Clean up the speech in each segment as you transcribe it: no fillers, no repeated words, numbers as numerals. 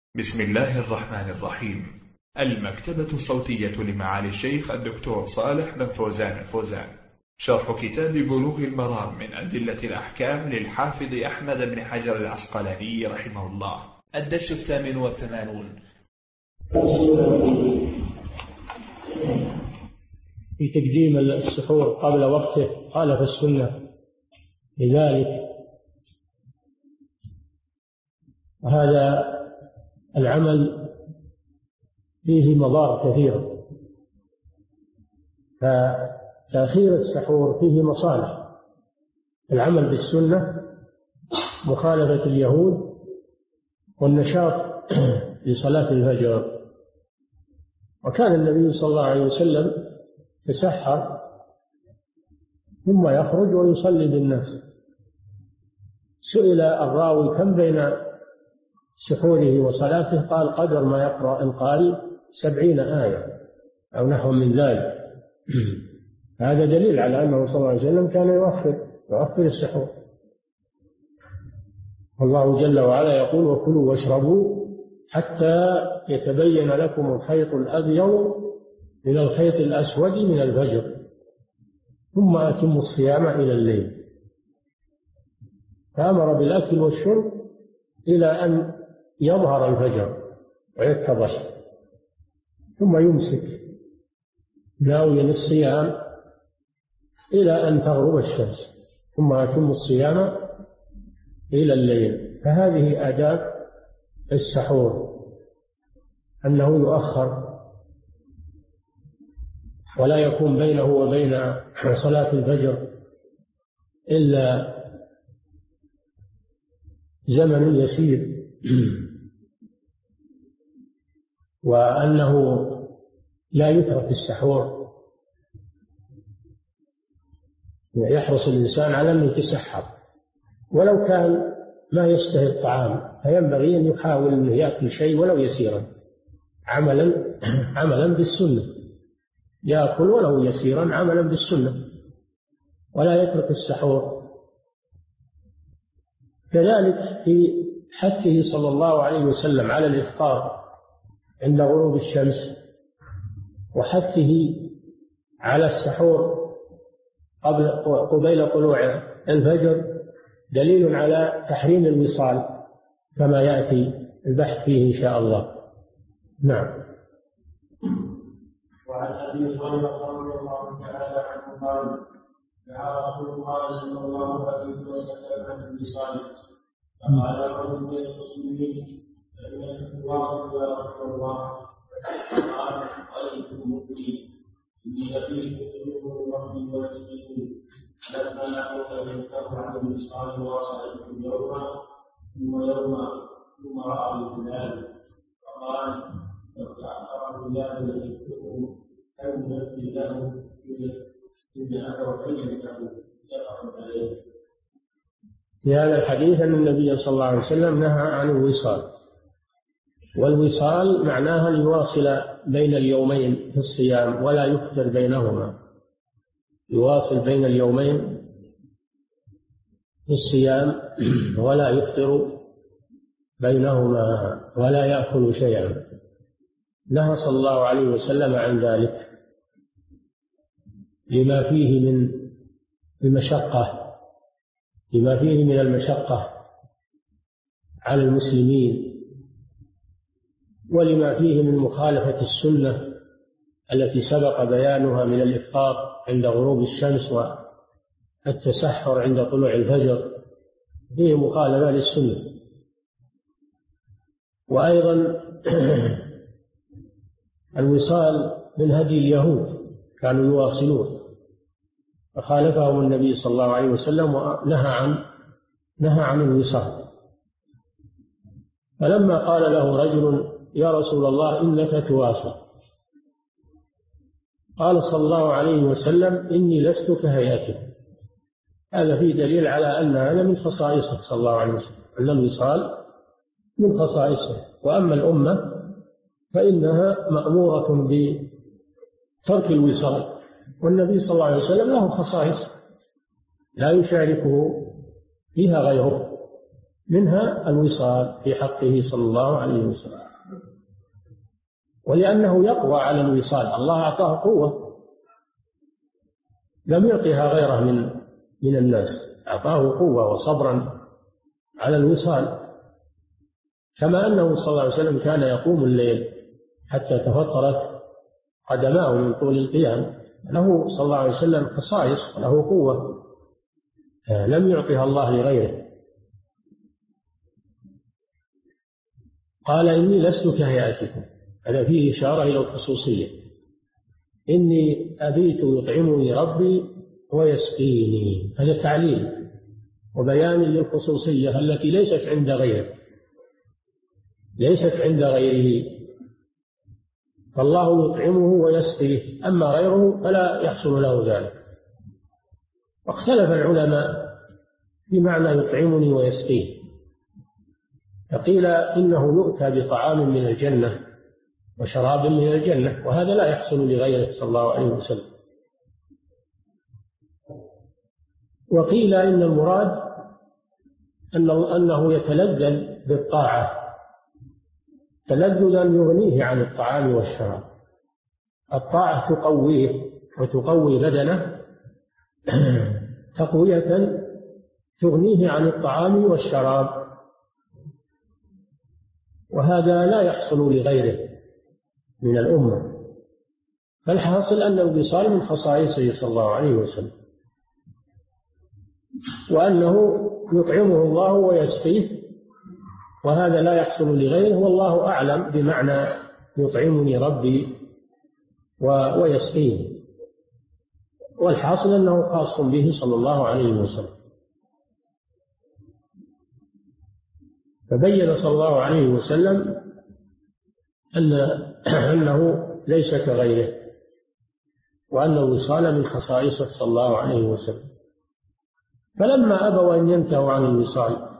بسم الله الرحمن الرحيم. المكتبة الصوتية لمعالي الشيخ الدكتور صالح بن فوزان الفوزان، شرح كتاب بلوغ المرام من أدلة الأحكام للحافظ أحمد بن حجر العسقلاني رحمه الله، الدرس 88. في تقديم السحور قبل وقته خالف السنة لذلك، وهذا العمل فيه مضار كثيرة، فتأخير السحور فيه مصالح. العمل بالسنة، مخالفة اليهود، والنشاط لصلاة الفجر. وكان النبي صلى الله عليه وسلم يتسحر ثم يخرج ويصلي بالناس. سئل الراوي كم بين سحوره وصلاته؟ قال قدر ما يقرأ القارئ 70 آية أو نحو من ذلك. هذا دليل على أنه صلى الله عليه وسلم كان يؤخر السحور. والله جل وعلا يقول: وكلوا واشربوا حتى يتبين لكم الخيط الأبيض من الخيط الأسود من الفجر ثم أتموا الصيام إلى الليل. فأمر بالأكل والشرب إلى أن يظهر الفجر ويتضح، ثم يمسك ناويا الصيام إلى أن تغرب الشمس، ثم أتم الصيام إلى الليل. فهذه آداب السحور، أنه يؤخر ولا يكون بينه وبين صلاة الفجر إلا زمن يسير، وأنه لا يترك السحور، يحرص الإنسان على أن يتسحر ولو كان ما يشتهي الطعام، فينبغي أن يحاول أن يأكل شيء ولو يسيرا، عملا بالسنة، يأكل ولو يسيرا عملا بالسنة، ولا يترك السحور. كذلك في حثه صلى الله عليه وسلم على الإفطار عند غروب الشمس، وحثه على السحور قبيل طلوع الفجر دليل على تحريم الوصال، كما يأتي البحث فيه إن شاء الله. نعم. وعن أبي هريرة رضي الله تعالى عنه قال: دعا رسول الله صلى الله عليه وسلم عن الوصال، فقال رجل من المسلمين: فإنك تواصل يا رسول الله؟ قال: قلت مؤمن إني لبيت قلوب ربي ورسوله، لما أقول ينكر عن الوصال واصلته يوما ثم يوما ثم رأى الهلال، فقال: لو تأخر الهلال يحبه كم يكفي له إن أدرك له يقع عليه. في هذا الحديث أن النبي صلى الله عليه وسلم نهى عن الوصال، والوصال معناها يواصل بين اليومين في الصيام ولا يفطر بينهما، يواصل بين اليومين في الصيام ولا يفطر بينهما ولا يأكل شيئا. نهى صلى الله عليه وسلم عن ذلك لما فيه من المشقة على المسلمين، ولما فيه من مخالفة السنة التي سبق بيانها من الإفطار عند غروب الشمس والتسحر عند طلوع الفجر، فيه مخالفة للسنة. وأيضا الوصال من هدي اليهود، كانوا يواصلون، فخالفهم النبي صلى الله عليه وسلم ونهى عن الوصال. فلما قال له رجل: يا رسول الله إنك تواصل، قال صلى الله عليه وسلم: إني لست كهيئتك. هذا فيه دليل على أن هذا من خصائصه صلى الله عليه وسلم، أن الوصال من خصائصه. وأما الأمة فإنها مأمورة بترك الوصال، والنبي صلى الله عليه وسلم له خصائص لا يشاركه فيها غيره، منها الوصال في حقه صلى الله عليه وسلم، ولأنه يقوى على الوصال. الله أعطاه قوة لم يعطها غيره من الناس، أعطاه قوة وصبرا على الوصال، كما أنه صلى الله عليه وسلم كان يقوم الليل حتى تفطرت قدماه من طول القيام. له صلى الله عليه وسلم خصائص وله قوة لم يعطها الله لغيره. قال إني لست كهيئتكم، هذا فيه إشارة إلى الخصوصية. إني أبيت يطعمني ربي ويسقيني، هذا تعليل وبيان للخصوصية التي ليست عند غيره، ليست عند غيره، فالله يطعمه ويسقيه، أما غيره فلا يحصل له ذلك. واختلف العلماء في معنى يطعمني ويسقيه، فقيل إنه يؤتى بطعام من الجنة وشراب من الجنة، وهذا لا يحصل لغيره صلى الله عليه وسلم. وقيل إن المراد أنه يتلذذ بالطاعة تلذذا يغنيه عن الطعام والشراب. الطاعة تقويه وتقوي بدنه تقوية تغنيه عن الطعام والشراب، وهذا لا يحصل لغيره من الأمة. فالحاصل أن الوصال من خصائصه صلى الله عليه وسلم، وأنه يطعمه الله ويسقيه، وهذا لا يحصل لغيره، والله أعلم بمعنى يطعمني ربي ويسقيه، والحاصل أنه خاص به صلى الله عليه وسلم. فبين صلى الله عليه وسلم أنه ليس كغيره، وأن الوصال من خصائصه صلى الله عليه وسلم. فلما أبوا أن ينتهوا عن الوصال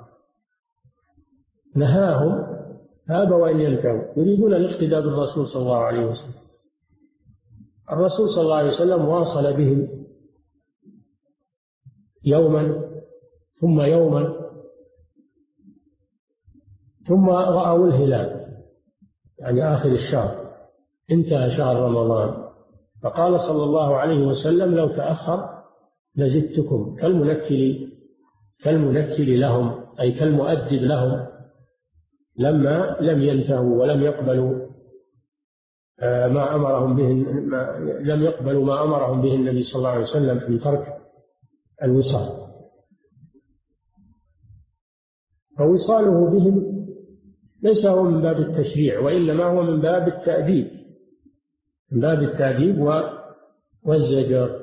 نهاهم، فأبوا أن ينتهوا، يريدون الاقتداء بالرسول صلى الله عليه وسلم. الرسول صلى الله عليه وسلم واصل بهم يوما ثم يوما، ثم رأوا الهلال، يعني آخر الشهر انتهى شهر رمضان، فقال صلى الله عليه وسلم لو تأخر لزدتكم، كالمنكل لهم، أي كالمؤدب لهم لما لم ينتهوا ولم يقبلوا ما أمرهم به، لم يقبلوا ما أمرهم به النبي صلى الله عليه وسلم من ترك الوصال. فوصاله بهم ليس هو من باب التشريع، وإنما هو من باب التأديب، من باب التأديب والزجر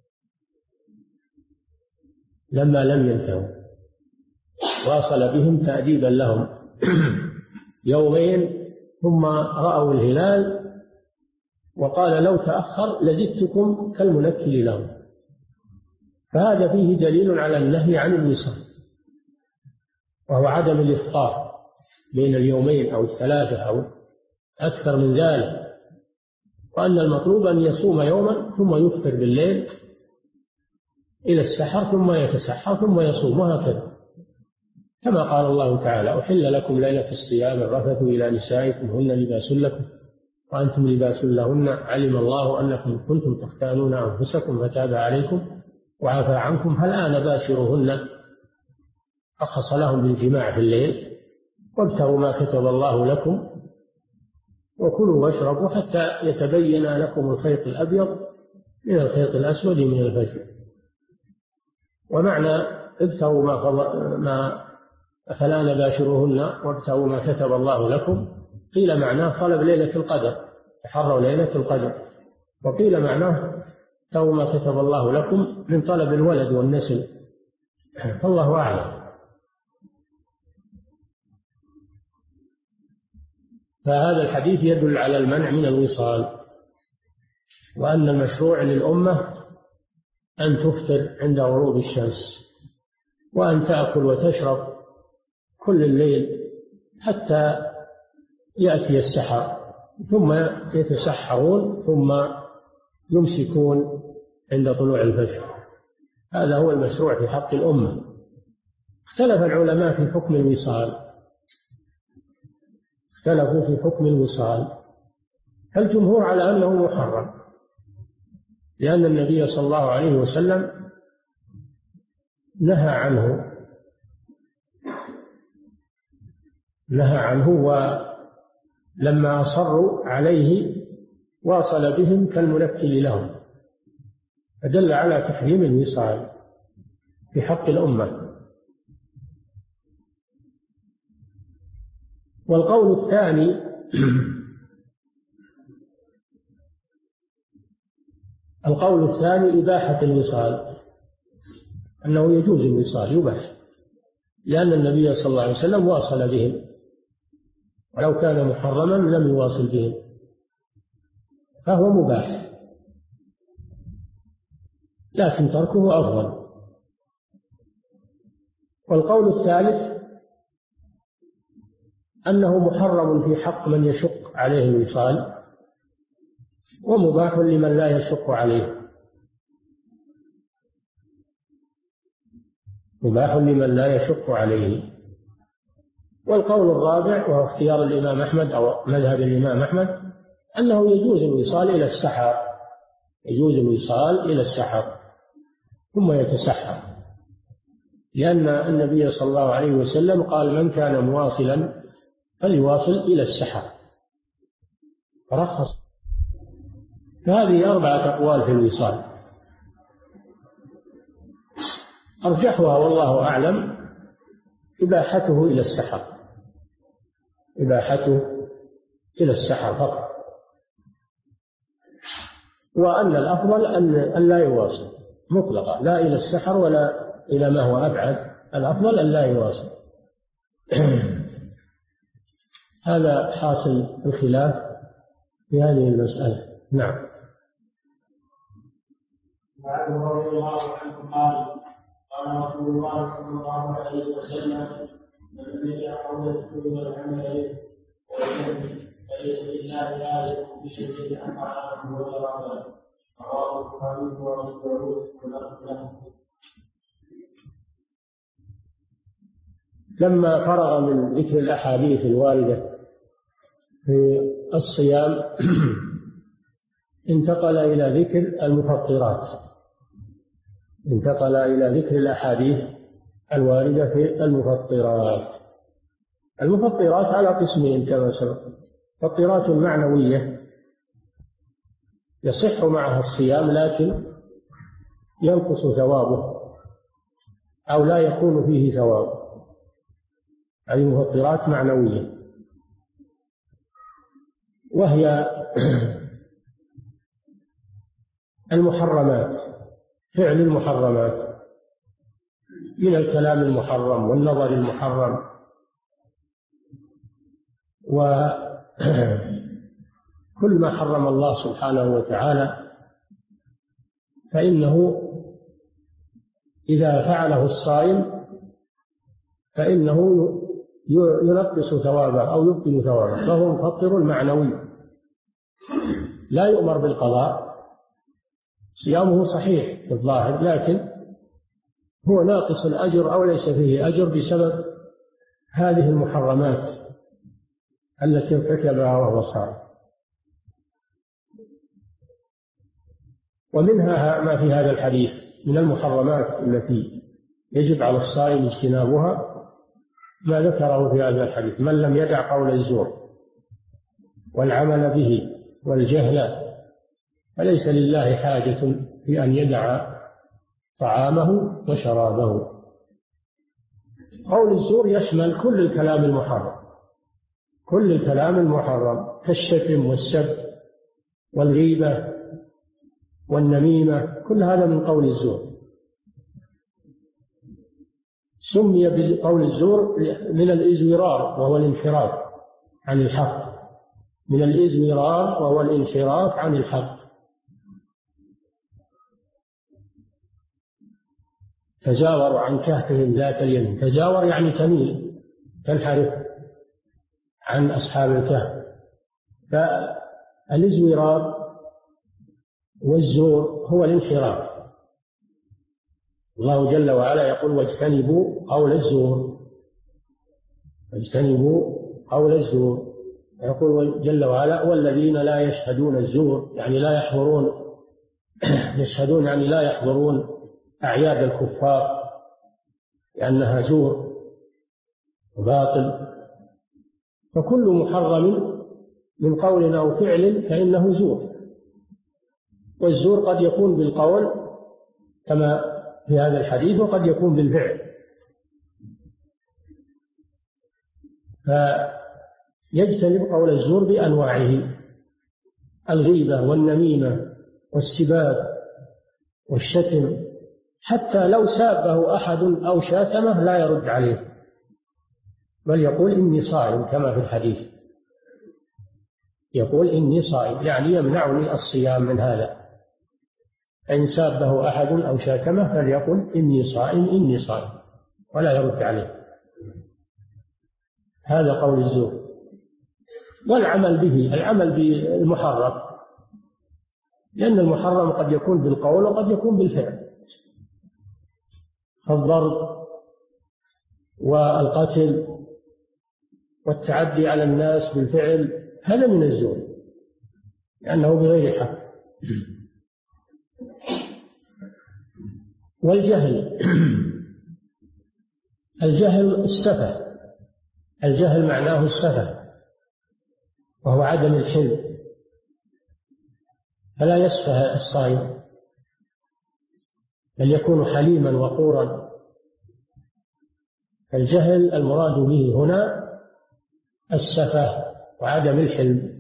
لما لم ينتهوا، واصل بهم تأديبا لهم يومين ثم رأوا الهلال، وقال لو تأخر لزدتكم كالمنكل لهم. فهذا فيه دليل على النهي عن الوصال، وهو عدم الإفطار بين اليومين أو الثلاثة أو أكثر من ذلك، وأن المطلوب أن يصوم يوما ثم يفطر بالليل إلى السحر ثم يتسحر ثم يصوم، وهكذا كما قال الله تعالى أحل لكم ليلة الصيام الرفث إلى نسائكم هن لباس لكم وأنتم لباس لهن علم الله أنكم كنتم تختانون أنفسكم فتاب عليكم وعفى عنكم فالآن باشروهن، رخص لهم بالجماع في الليل، وابتغوا ما كتب الله لكم وكلوا واشربوا حتى يتبين لكم الخيط الأبيض من الخيط الأسود من الفجر. ومعنى ابتغوا ما فلا باشروهن وابتغوا ما كتب الله لكم، قيل معناه طلب ليلة القدر، تحروا ليلة القدر، وقيل معناه ابتغوا ما كتب الله لكم من طلب الولد والنسل، فالله أعلم. فهذا الحديث يدل على المنع من الوصال، وأن المشروع للأمة أن تفطر عند غروب الشمس، وأن تأكل وتشرب كل الليل حتى يأتي السحر، ثم يتسحرون ثم يمسكون عند طلوع الفجر. هذا هو المشروع في حق الأمة، اختلف العلماء في حكم الوصال، اختلفوا في حكم الوصال، فالجمهور على أنه محرم، لأن النبي صلى الله عليه وسلم نهى عنه، ولما أصروا عليه واصل بهم كالمنكل لهم، فدل على تحريم الوصال في حق الأمة. والقول الثاني إباحة الوصال، أنه يجوز الوصال، يباح، لأن النبي صلى الله عليه وسلم واصل بهم، ولو كان محرما لم يواصل بهم، فهو مباح، لكن تركه أفضل. والقول الثالث أنه محرم في حق من يشق عليه الوصال، ومباح لمن لا يشق عليه، مباح لمن لا يشق عليه. والقول الرابع وهو اختيار الإمام أحمد أو مذهب الإمام أحمد أنه يجوز الوصال إلى السحر، يجوز الوصال إلى السحر ثم يتسحر، لأن النبي صلى الله عليه وسلم قال من كان مواصلا فليواصل إلى السحر، رخص. فهذه 4 أقوال في الوصال، أرجحها والله أعلم إباحته إلى السحر، إباحته إلى السحر فقط، وأن الأفضل أن لا يواصل مطلقا، لا إلى السحر ولا إلى ما هو أبعد، الأفضل أن لا يواصل. هذا حاصل الخلاف في هذه المسألة. نعم. وعنه رضي الله عنه قال رسول الله صلى الله عليه وسلم من يدع قوله من العمل فليس لله ذلك بشيء أنفعه وجرى، رواه البخاري ومسلم واللفظ له. لما فرغ من ذكر الأحاديث الواردة في الصيام انتقل إلى ذكر المفطرات، انتقل إلى ذكر الأحاديث الواردة في المفطرات. المفطرات على قسمين كما سبق: مفطرات معنوية يصح معها الصيام لكن ينقص ثوابه أو لا يكون فيه ثواب، هذه مفطرات معنوية، وهي المحرمات، فعل المحرمات من الكلام المحرم والنظر المحرم وكل ما حرم الله سبحانه وتعالى، فإنه إذا فعله الصائم فإنه ينقص ثوابه أو يبطل ثوابه، فهو مفطر معنوي لا يؤمر بالقضاء، صيامه صحيح في الظاهر لكن هو ناقص الأجر أو ليس فيه أجر بسبب هذه المحرمات التي ارتكبها وهو صائم. ومنها ما في هذا الحديث من المحرمات التي يجب على الصائم اجتنابها ما ذكره في هذا الحديث: من لم يدع قول الزور والعمل به والجهل فليس لله حاجة في أن يدع طعامه وشرابه. قول الزور يشمل كل الكلام المحرم، كل الكلام المحرم كالشتم والسب والغيبة والنميمة، كل هذا من قول الزور. سمي بقول الزور من الإزورار وهو الانحراف عن الحق، من الإزورار وهو الانحراف عن الحق. تجاوروا عن كهفهم ذات اليمين، تجاور يعني تميل، تنحرف عن أصحاب الكهف. فالإزورار والزور هو الانحراف، الله جل وعلا يقول واجتنبوا قول الزور، واجتنبوا قول الزور. يقول جل وعلا والذين لا يشهدون الزور، يعني لا يحضرون، يشهدون يعني لا يحضرون أعياد الكفار لأنها زور وباطل. فكل محرم من قول أو فعل فإنه زور، والزور قد يكون بالقول كما في هذا الحديث وقد يكون بالفعل. فيجتنب قول الزور بأنواعه: الغيبة والنميمة والسباب والشتم، حتى لو سابه أحد أو شاتمه لا يرد عليه، بل يقول إني صائم كما في الحديث، يقول إني صائم، يعني يمنعني الصيام من هذا. إن سابه أحد أو شاتمه فليقل إني صائم إني صائم ولا يرد عليه. هذا قول الزور. والعمل به، العمل بالمحرم، لأن المحرم قد يكون بالقول وقد يكون بالفعل. الضرب والقتل والتعدي على الناس بالفعل هذا من الزور لأنه بغير حق. والجهل، الجهل السفه، الجهل معناه السفه وهو عدم الحلم، فلا يسفه الصائم بل يكون حليما وقورا. الجهل المراد به هنا السفه وعدم الحلم،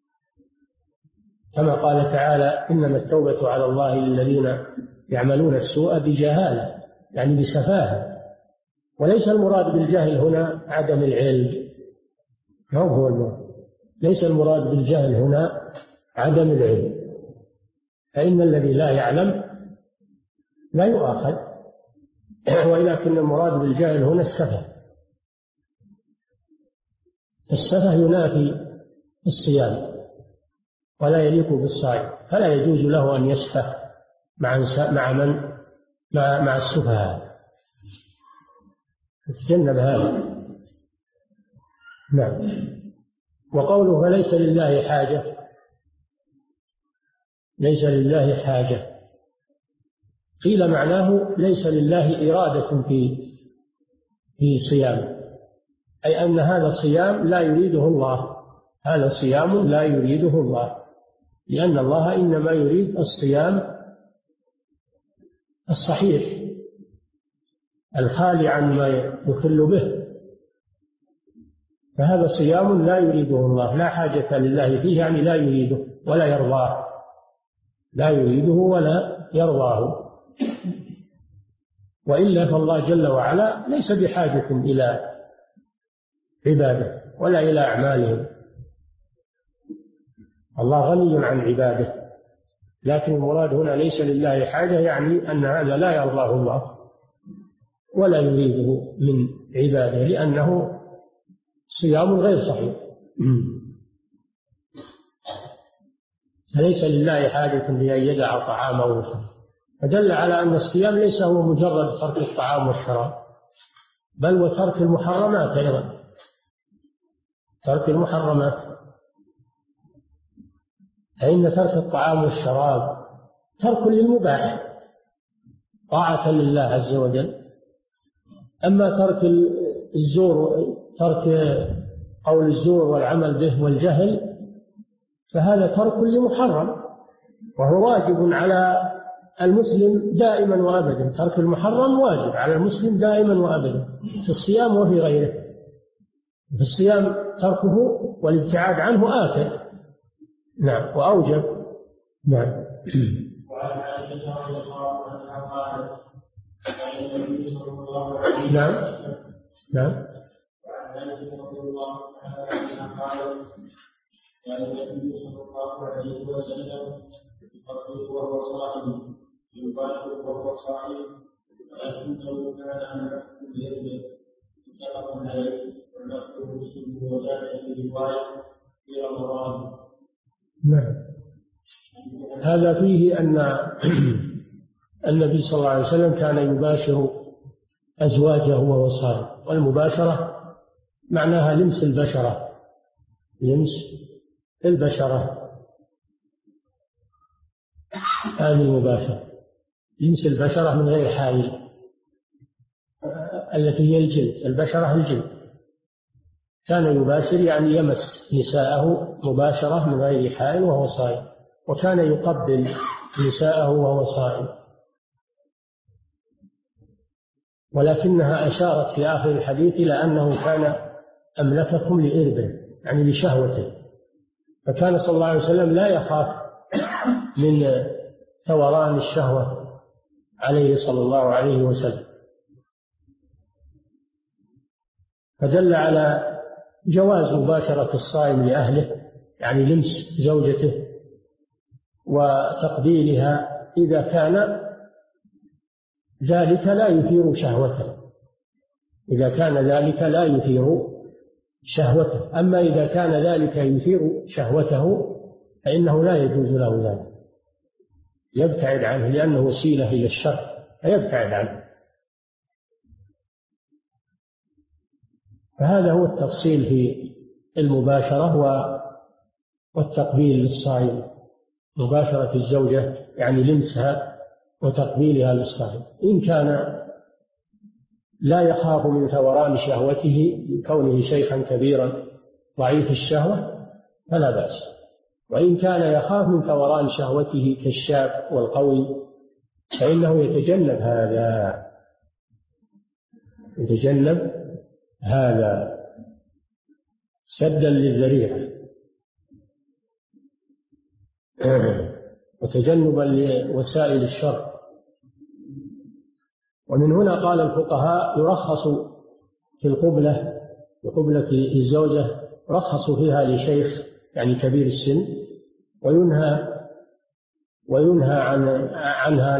كما قال تعالى إنما التوبة على الله للذين يعملون السوء بجهالة، يعني بسفاهة. وليس المراد بالجهل هنا عدم العلم، هو المراد، ليس المراد بالجهل هنا عدم العلم، فإن الذي لا يعلم لا يؤاخذ، ولكن المراد بالجهل هنا السفه. السفه ينافي الصيام ولا يليق بالصائم، فلا يجوز له أن يسفه مع السفهاء، يتجنب هذا. نعم. وقوله فليس لله حاجة، ليس لله حاجة قيل معناه ليس لله إرادة في صيام، أي أن هذا الصيام لا يريده الله، هذا صيام لا يريده الله، لأن الله إنما يريد الصيام الصحيح الخالي عن ما يخل به، فهذا صيام لا يريده الله، لا حاجة لله فيه، يعني لا يريده ولا يرضاه، لا يريده ولا يرضاه. وإلا فالله جل وعلا ليس بحاجة إلى عباده ولا إلى أعمالهم، الله غني عن عباده، لكن المراد هنا ليس لله حاجة، يعني أن هذا لا يرضاه الله ولا يريده من عباده، لأنه صيام غير صحيح. فليس لله حاجة لأن يدع طعامه وشرابه، فدل على أن الصيام ليس هو مجرد ترك الطعام والشراب، بل وترك المحرمات أيضا، ترك المحرمات، فإن ترك الطعام والشراب ترك للمباح طاعة لله عز وجل. أما ترك الزور، ترك قول الزور والعمل به والجهل، فهذا ترك لمحرم، وهو واجب على المسلم دائما وأبدا. ترك المحرم واجب على المسلم دائما وأبدا في الصيام وفي غيره. في الصيام تركه والابتعاد عنه آثم، نعم، وأوجب. نعم. وعن عائشة رضي الله عنها قالت كان النبي صلى الله عليه وسلم نعم. نعم. وعن عائشة رضي الله عنها قالت كان النبي صلى الله عليه وسلم يقبل وهو صائم، يباشر وهو صائم، ولكنه كان عن الهرم متفق عليه، ونقله مسلم وزاد في رواية في رمضان. نعم. هذا فيه النبي صلى الله عليه وسلم كان يباشر أزواجه وهو صائم، والمباشرة معناها لمس البشرة، لمس البشرة، هذه المباشرة، لمس البشرة من غير حائل، التي هي الجلد، البشرة الجلد. كان يباشر يعني يمس نساءه مباشرة من غير حائل وهو صائم، وكان يقبل نساءه وهو صائم، ولكنها أشارت في آخر الحديث إلى أنه كان أملككم لإربه، يعني لشهوته، فكان صلى الله عليه وسلم لا يخاف من ثوران الشهوة عليه صلى الله عليه وسلم، فدل على جواز مباشرة الصائم لأهله، يعني لمس زوجته وتقبيلها إذا كان ذلك لا يثير شهوته، إذا كان ذلك لا يثير شهوته. أما إذا كان ذلك يثير شهوته فإنه لا يجوز له ذلك، يبتعد عنه، لأنه وسيلة إلى الشر فيبتعد عنه. فهذا هو التفصيل في المباشرة والتقبيل للصائم، مباشرة الزوجة يعني لمسها وتقبيلها للصائم، إن كان لا يخاف من ثوران شهوته لكونه شيخا كبيرا ضعيف الشهوة فلا بأس، وإن كان يخاف من ثوران شهوته كالشاب والقوي فإنه يتجنب هذا سدا للذريعة وتجنبا لوسائل الشر. ومن هنا قال الفقهاء يرخص في قبلة الزوجة، رخصوا فيها لشيخ يعني كبير السن، وينهى عنها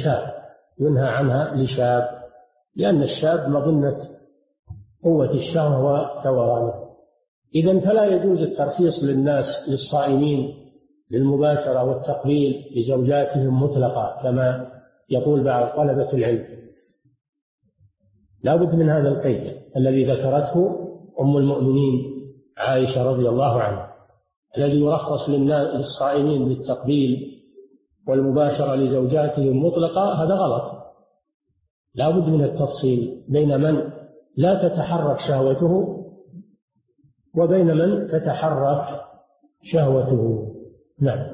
لشاب، لأن الشاب مظنة قوة الشهوة وثورانه. إذن فلا يجوز الترخيص للصائمين للمباشرة والتقبيل لزوجاتهم مطلقة كما يقول بعض طلبة العلم، لا بد من هذا القيد الذي ذكرته أم المؤمنين عائشة رضي الله عنها، الذي يرخص للصائمين بالتقبيل والمباشرة لزوجاتهم مطلقة، هذا غلط. لا بد من التفصيل بين من لا تتحرك شهوته وبين من تتحرك شهوته. نعم.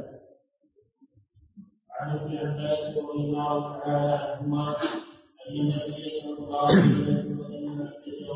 عن ابن عباس رضي الله تعالى عنهما أن النبي صلى الله عليه وسلم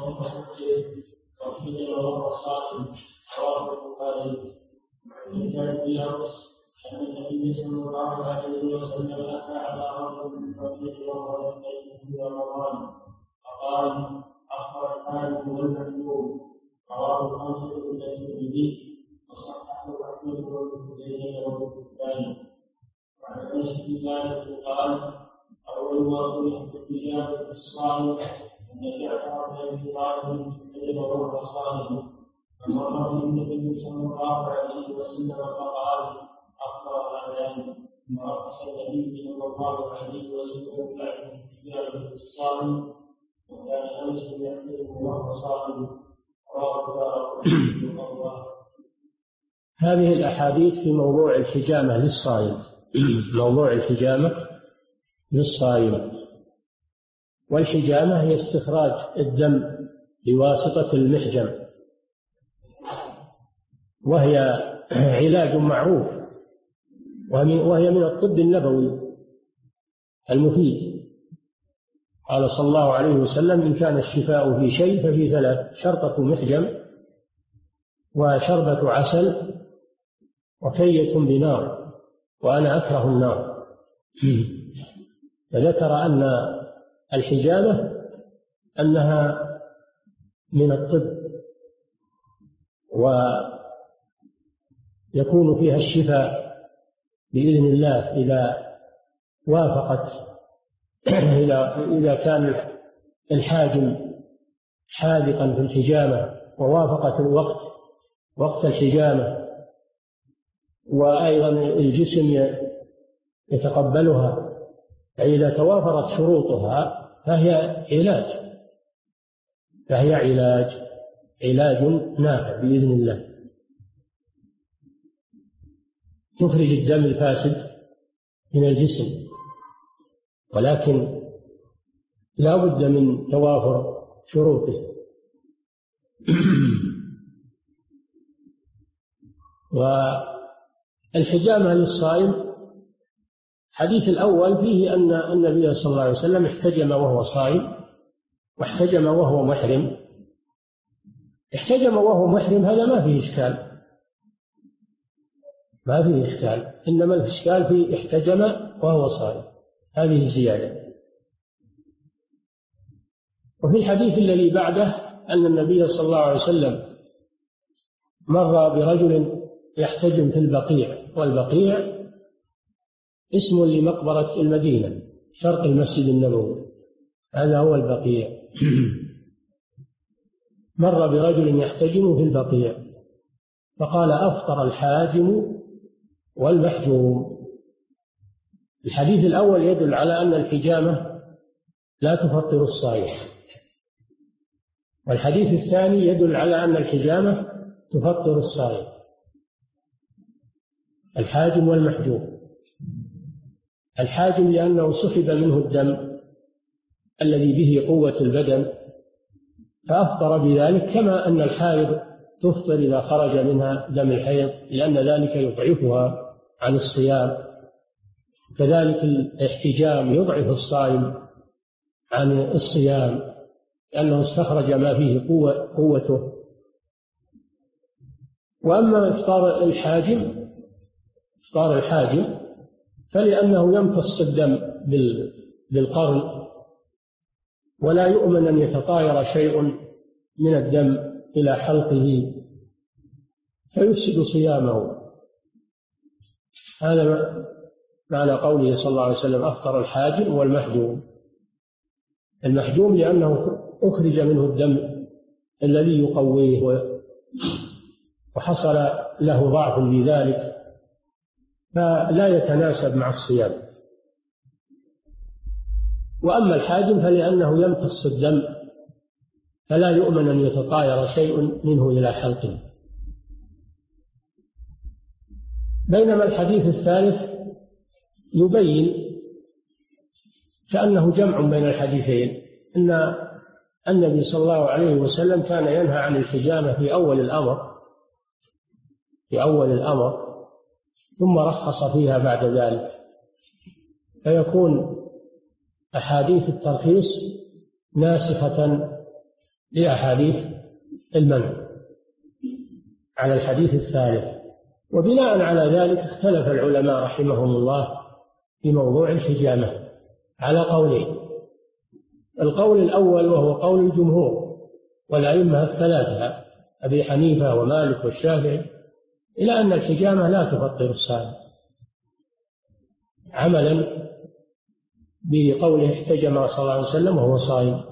وقيل وهو صائم، رواه البخاري. وعن جابر بن أوس أن النبي صلى الله عليه وسلم أتى على رجل من فقير وهو يستيقظ في رمضان فقال: أخبر الحارث والمكتوب، رواه الخمسة إلا الترمذي وصححه أحمد وابن خزيمة وابن حبان. وعن أنس بن مالك قال: أول ما خلق الحجاب في الصائم أن جعفر بن أبي طالب كتب وهو صائم، فمر به النبي صلى الله عليه وسلم فقال: أخبر هذان، ورخص النبي صلى الله عليه وسلم بعد الحجاب في الصائم، وكان أنس يحترم وهو صائم، رواه الدارقطني. هذه الأحاديث في موضوع الحجامة للصائم، موضوع الحجامة للصائم. والحجامة هي استخراج الدم بواسطة المحجم، وهي علاج معروف، وهي من الطب النبوي المفيد. قال صلى الله عليه وسلم: إن كان الشفاء في شيء ففي ثلاث: شرطة محجم، وشربة عسل، وكية بنار، وأنا أكره النار. فذكر أن الحجامة أنها من الطب، ويكون فيها الشفاء بإذن الله إذا وافقت، إذا كان الحاجم حاذقا في الحجامة ووافقت وقت الحجامة، وأيضا الجسم يتقبلها، فإذا توافرت شروطها فهي علاج نافع بإذن الله، تخرج الدم الفاسد من الجسم، ولكن لا بد من توافر شروطه. والحجامة للصائم، الحديث الأول فيه أن النبي صلى الله عليه وسلم احتجم وهو صائم واحتجم وهو محرم. احتجم وهو محرم هذا ما فيه إشكال، إنما الإشكال في احتجم وهو صائم، هذه الزيادة. وفي الحديث الذي بعده أن النبي صلى الله عليه وسلم مر برجل يحتجم في البقيع، والبقيع اسم لمقبرة المدينة شرق المسجد النبوي، هذا هو البقيع. مر برجل يحتجم في البقيع فقال: أفطر الحاجم والمحجوم. الحديث الأول يدل على أن الحجامة لا تفطر الصائم، والحديث الثاني يدل على أن الحجامة تفطر الصائم، الحاجم والمحجوم. الحاجم لأنه سحب منه الدم الذي به قوة البدن فأفطر بذلك، كما أن الحائض تفطر إذا خرج منها دم الحيض لأن ذلك يضعفها عن الصيام، كذلك الاحتجام يضعف الصائم عن الصيام لأنه استخرج ما فيه قوته. وأما إفطار الحاجم فلأنه يمتص الدم بالقرن، ولا يؤمن أن يتطاير شيء من الدم إلى حلقه فيفسد صيامه. هذا معنى قوله صلى الله عليه وسلم: أفطر الحاجم والمحجوم. المحجوم لأنه أخرج منه الدم الذي يقويه وحصل له ضعف لذلك فلا يتناسب مع الصيام. وأما الحاجم فلأنه يمتص الدم فلا يؤمن أن يتطاير شيء منه إلى حلقه. بينما الحديث الثالث يبين كأنه جمع بين الحديثين، أن النبي صلى الله عليه وسلم كان ينهى عن الحجامة في أول الأمر ثم رخص فيها بعد ذلك، فيكون أحاديث الترخيص ناسخة لأحاديث المنع على الحديث الثالث. وبناء على ذلك اختلف العلماء رحمهم الله في موضوع الحجامة على قولين: القول الأول وهو قول الجمهور والأئمة الثلاثة أبي حنيفة ومالك والشافعي إلى أن الحجامة لا تفطر الصائم، عملا بقوله احتجم صلى الله عليه وسلم وهو صائم،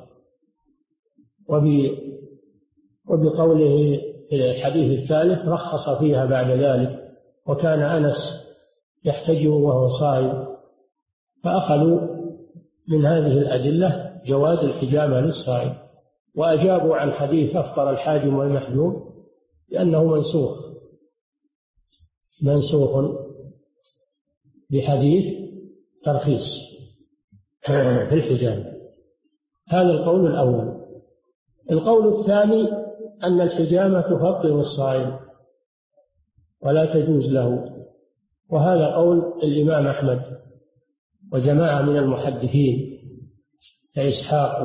وبقوله في الحديث الثالث رخص فيها بعد ذلك، وكان أنس يحتجم وهو صائم، فأخذوا من هذه الأدلة جواز الحجامة للصائم، وأجابوا عن حديث أفطر الحاجم والمحجوم لأنه منسوخ بحديث ترخيص في الحجامة. هذا القول الأول. القول الثاني أن الحجامة تفطر الصائم ولا تجوز له، وهذا قول الإمام أحمد وجماعة من المحدثين كإسحاق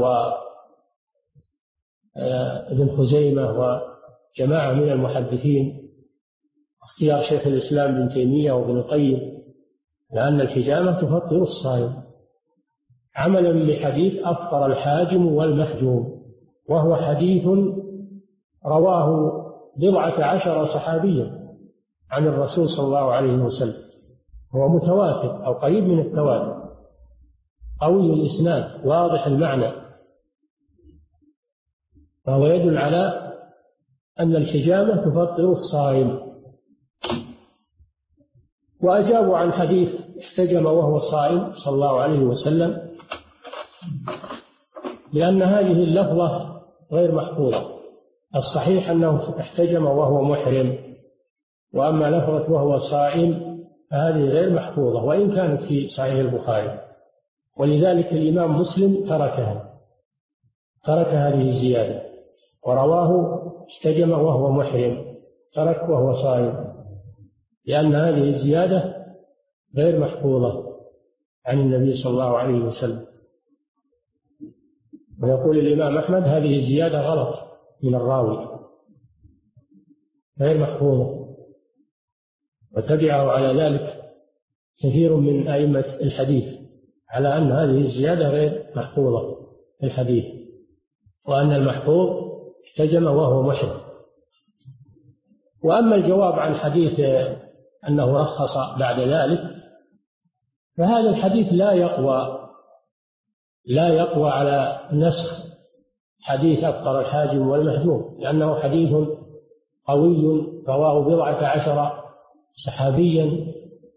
وابن خزيمة وجماعة من المحدثين، اختيار شيخ الإسلام ابن تيمية وابن القيم، لأن الحجامة تفطر الصائم، عملا بحديث أفطر الحاجم والمحجوم، وهو حديث رواه 12 صحابيا عن الرسول صلى الله عليه وسلم، هو متواتر أو قريب من التواتر، قوي الإسناد واضح المعنى، فهو يدل على أن الحجامة تفطر الصائم. وأجابوا عن حديث احتجم وهو صائم صلى الله عليه وسلم لأن هذه اللفظة غير محفوظة. الصحيح أنه احتجم وهو محرم، وأما لفظة وهو صائم فهذه غير محفوظة وإن كانت في صحيح البخاري، ولذلك الإمام مسلم ترك هذه الزيادة ورواه احتجم وهو محرم، ترك وهو صائم، لأن هذه الزيادة غير محفوظة عن النبي صلى الله عليه وسلم. ويقول الإمام أحمد هذه الزيادة غلط من الراوي، غير محفوظة، وتبعه على ذلك كثير من أئمة الحديث على أن هذه الزيادة غير محفوظة في الحديث، وأن المحفوظ احتجم وهو محرم. وأما الجواب عن حديث أنه رخص بعد ذلك فهذا الحديث لا يقوى على نسخ حديث أفطر الحاجم والمحجوم، لأنه حديث قوي رواه 14 صحابيا،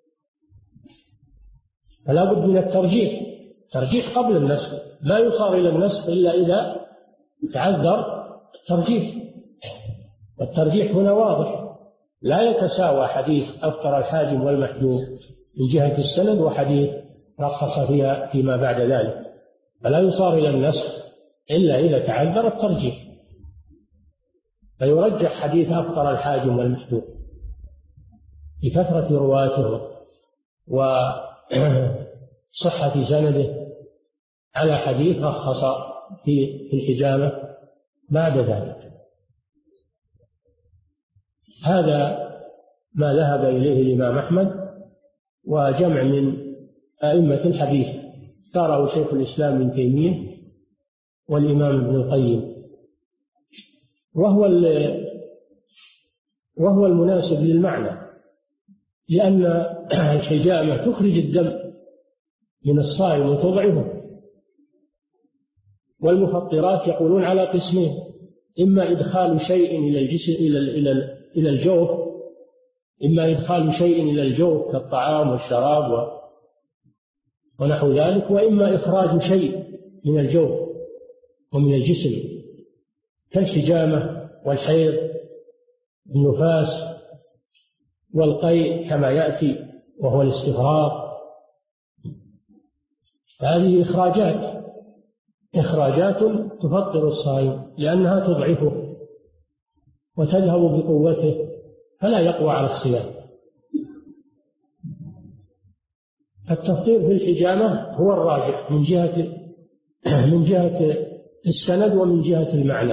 فلا بد من الترجيح قبل النسخ، لا يصار إلى النسخ إلا إذا تعذر الترجيح، والترجيح هنا واضح، لا يتساوى حديث أفطر الحاجم والمحجوم من جهة السند وحديث رخص فيما بعد ذلك، فلا يصار إلى النسخ إلا إذا تعذر الترجيح، فيرجح حديث أفطر الحاجم والمحجوم لكثرة رواته وصحة سنده على حديث رخص في الحجامة بعد ذلك. هذا ما ذهب إليه الإمام أحمد وجمع من أئمة الحديث، اختاره شيخ الإسلام ابن تيمية والإمام ابن القيم، وهو المناسب للمعنى، لأن الحجامة تخرج الدم من الصائم وتضعفه. والمفطرات يقولون على قسمين: إما إدخال شيء إلى الجسم إلى الجوف، إما إدخال شيء إلى الجوف كالطعام والشراب ونحو ذلك، وإما إخراج شيء من الجوف ومن الجسم كالحجامة والحيض النفاس والقيء كما يأتي وهو الاستفراغ. هذه إخراجات تفطر الصائم لأنها تضعفه وتذهب بقوته فلا يقوى على الصيام. التفطير في الحجامة هو الراجح من جهة السند ومن جهة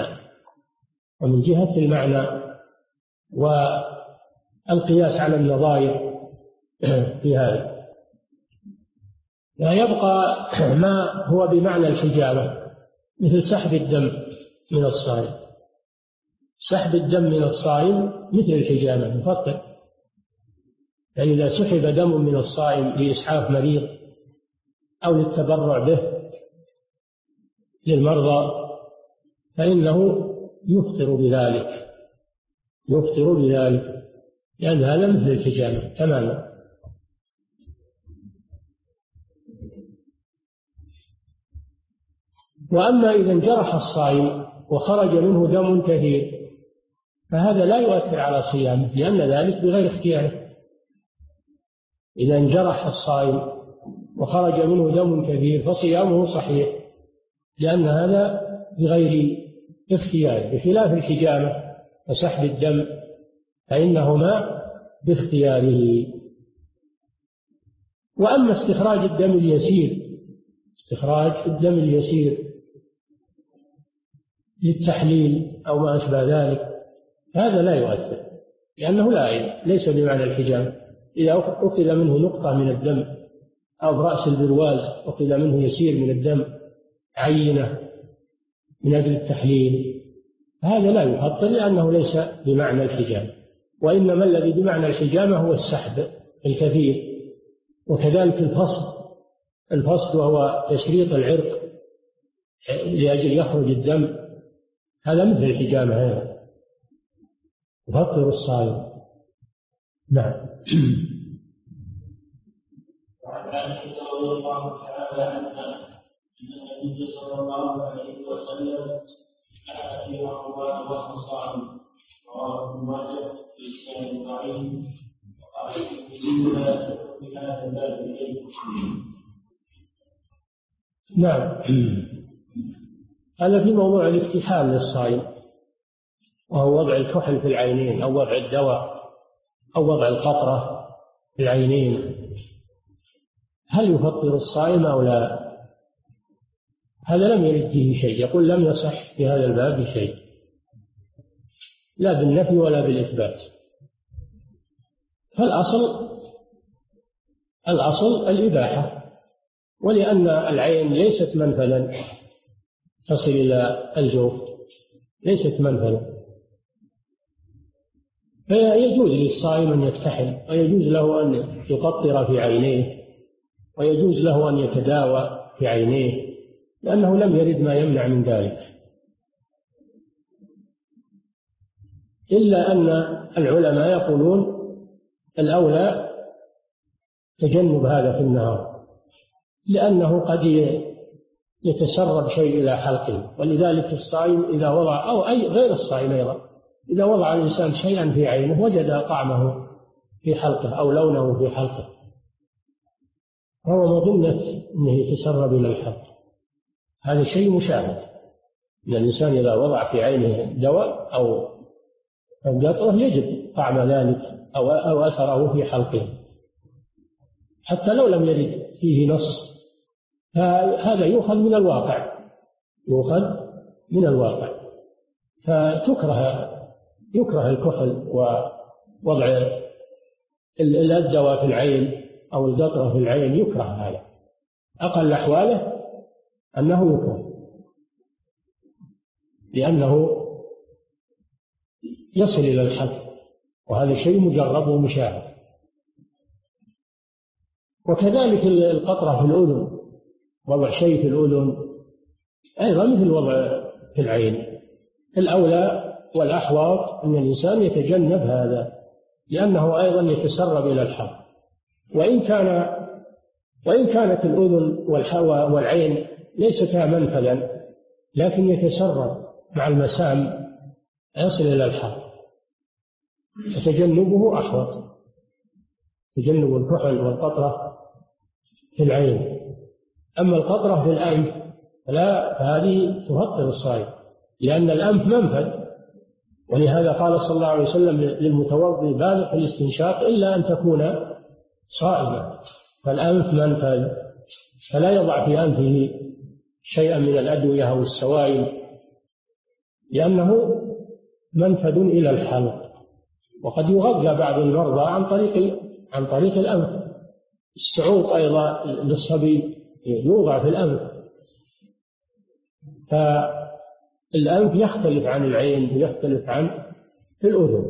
المعنى والقياس على النظائر في هذا. لا يبقى ما هو بمعنى الحجامة مثل سحب الدم من الصائم. سحب الدم من الصائم مثل الحجامة مفطر، فإذا سحب دم من الصائم لإسعاف مريض أو للتبرع به للمرضى فإنه يفطر بذلك لأن هذا مثل الحجامة تماما. وأما إذا انجرح الصائم وخرج منه دم كثير فهذا لا يؤثر على صيامه لأن ذلك بغير اختياره. إذا انجرح الصائم وخرج منه دم كثير فصيامه صحيح لأن هذا بغير اختياره، بخلاف الحجامة وسحب الدم فإنهما باختياره. وأما استخراج الدم اليسير للتحليل أو ما أشبه ذلك هذا لا يؤثر لأنه ليس بمعنى الحجامة. إذا أخذ منه نقطة من الدم أو برأس البرواز أخذ منه يسير من الدم عينة من أجل التحليل هذا لا يفطر لأنه ليس بمعنى الحجامة، وإنما الذي بمعنى الحجامة هو السحب الكثير. وكذلك الفصل وهو تشريط العرق لأجل يخرج الدم هذا مثل الحجامة هذا يفطر الصائم. نعم. عائشة رضي الله تعالى عنها أن النبي صلى الله عليه وسلم أتى في رمضان وهو صائم، رواه ابن ماجه بإسناد ضعيف، وقال الترمذي لا يصح بهذا الباب إليه. نعم. هذا في موضوع الاكتحال للصائم، وهو وضع الكحل في العينين أو وضع الدواء أو وضع القطرة في العينين. هل يفطر الصائم أو لا؟ هذا لم يرد فيه شيء، يقول لم يصح في هذا الباب شيء، لا بالنفي ولا بالإثبات. فالأصل الإباحة، ولأن العين ليست منفذا تصل إلى الجوف، ليست منفذا، فيجوز للصائم أن يكتحل، ويجوز له أن يقطر في عينيه، ويجوز له أن يتداوى في عينيه، لأنه لم يرد ما يمنع من ذلك. إلا أن العلماء يقولون الأولى تجنب هذا في النهار، لأنه قد يتسرب شيء إلى حلقه، ولذلك الصائم إذا وضع، أو أي غير الصائم أيضا، إذا وضع الإنسان شيئا في عينه وجد طعمه في حلقه أو لونه في حلقه، فهو مظنة أنه يتسرب إلى الحلق. هذا شيء مشاهد، أن الإنسان إذا وضع في عينه دواء أو قطرة يجد طعم ذلك أو أثره في حلقه، حتى لو لم يرد فيه نص. فهذا يؤخذ من الواقع، يؤخذ من الواقع. يكره الكحل ووضع الدواء في العين أو القطرة في العين، يكره هذا. أقل أحواله أنه يكره، لأنه يصل إلى الحد، وهذا شيء مجرب ومشاهد. وكذلك القطرة في الأذن، وضع شيء في الأذن أيضا مثل وضع في العين. الأولى والأحوط أن الإنسان يتجنب هذا، لأنه أيضا يتسرب إلى الحلق. وإن كانت الأذن والعين ليستا منفذا، لكن يتسرب مع المسام يصل إلى الحلق، فتجنبه أحوط، تجنب الكحل والقطرة في العين. أما القطرة في الأنف فهذه تفطر الصائم، لأن الأنف منفذ، ولهذا قال صلى الله عليه وسلم للمتوضئ بالغ في الاستنشاق إلا أن تكون صائما. فالأنف منفذ، فلا يضع في أنفه شيئا من الأدوية أو السوائل، لأنه منفذ إلى الحلق. وقد يغذى بعض المرضى عن طريق الأنف. السعوط أيضا للصبي يوضع في الأنف، فالأنف يختلف عن العين ويختلف عن الأذن،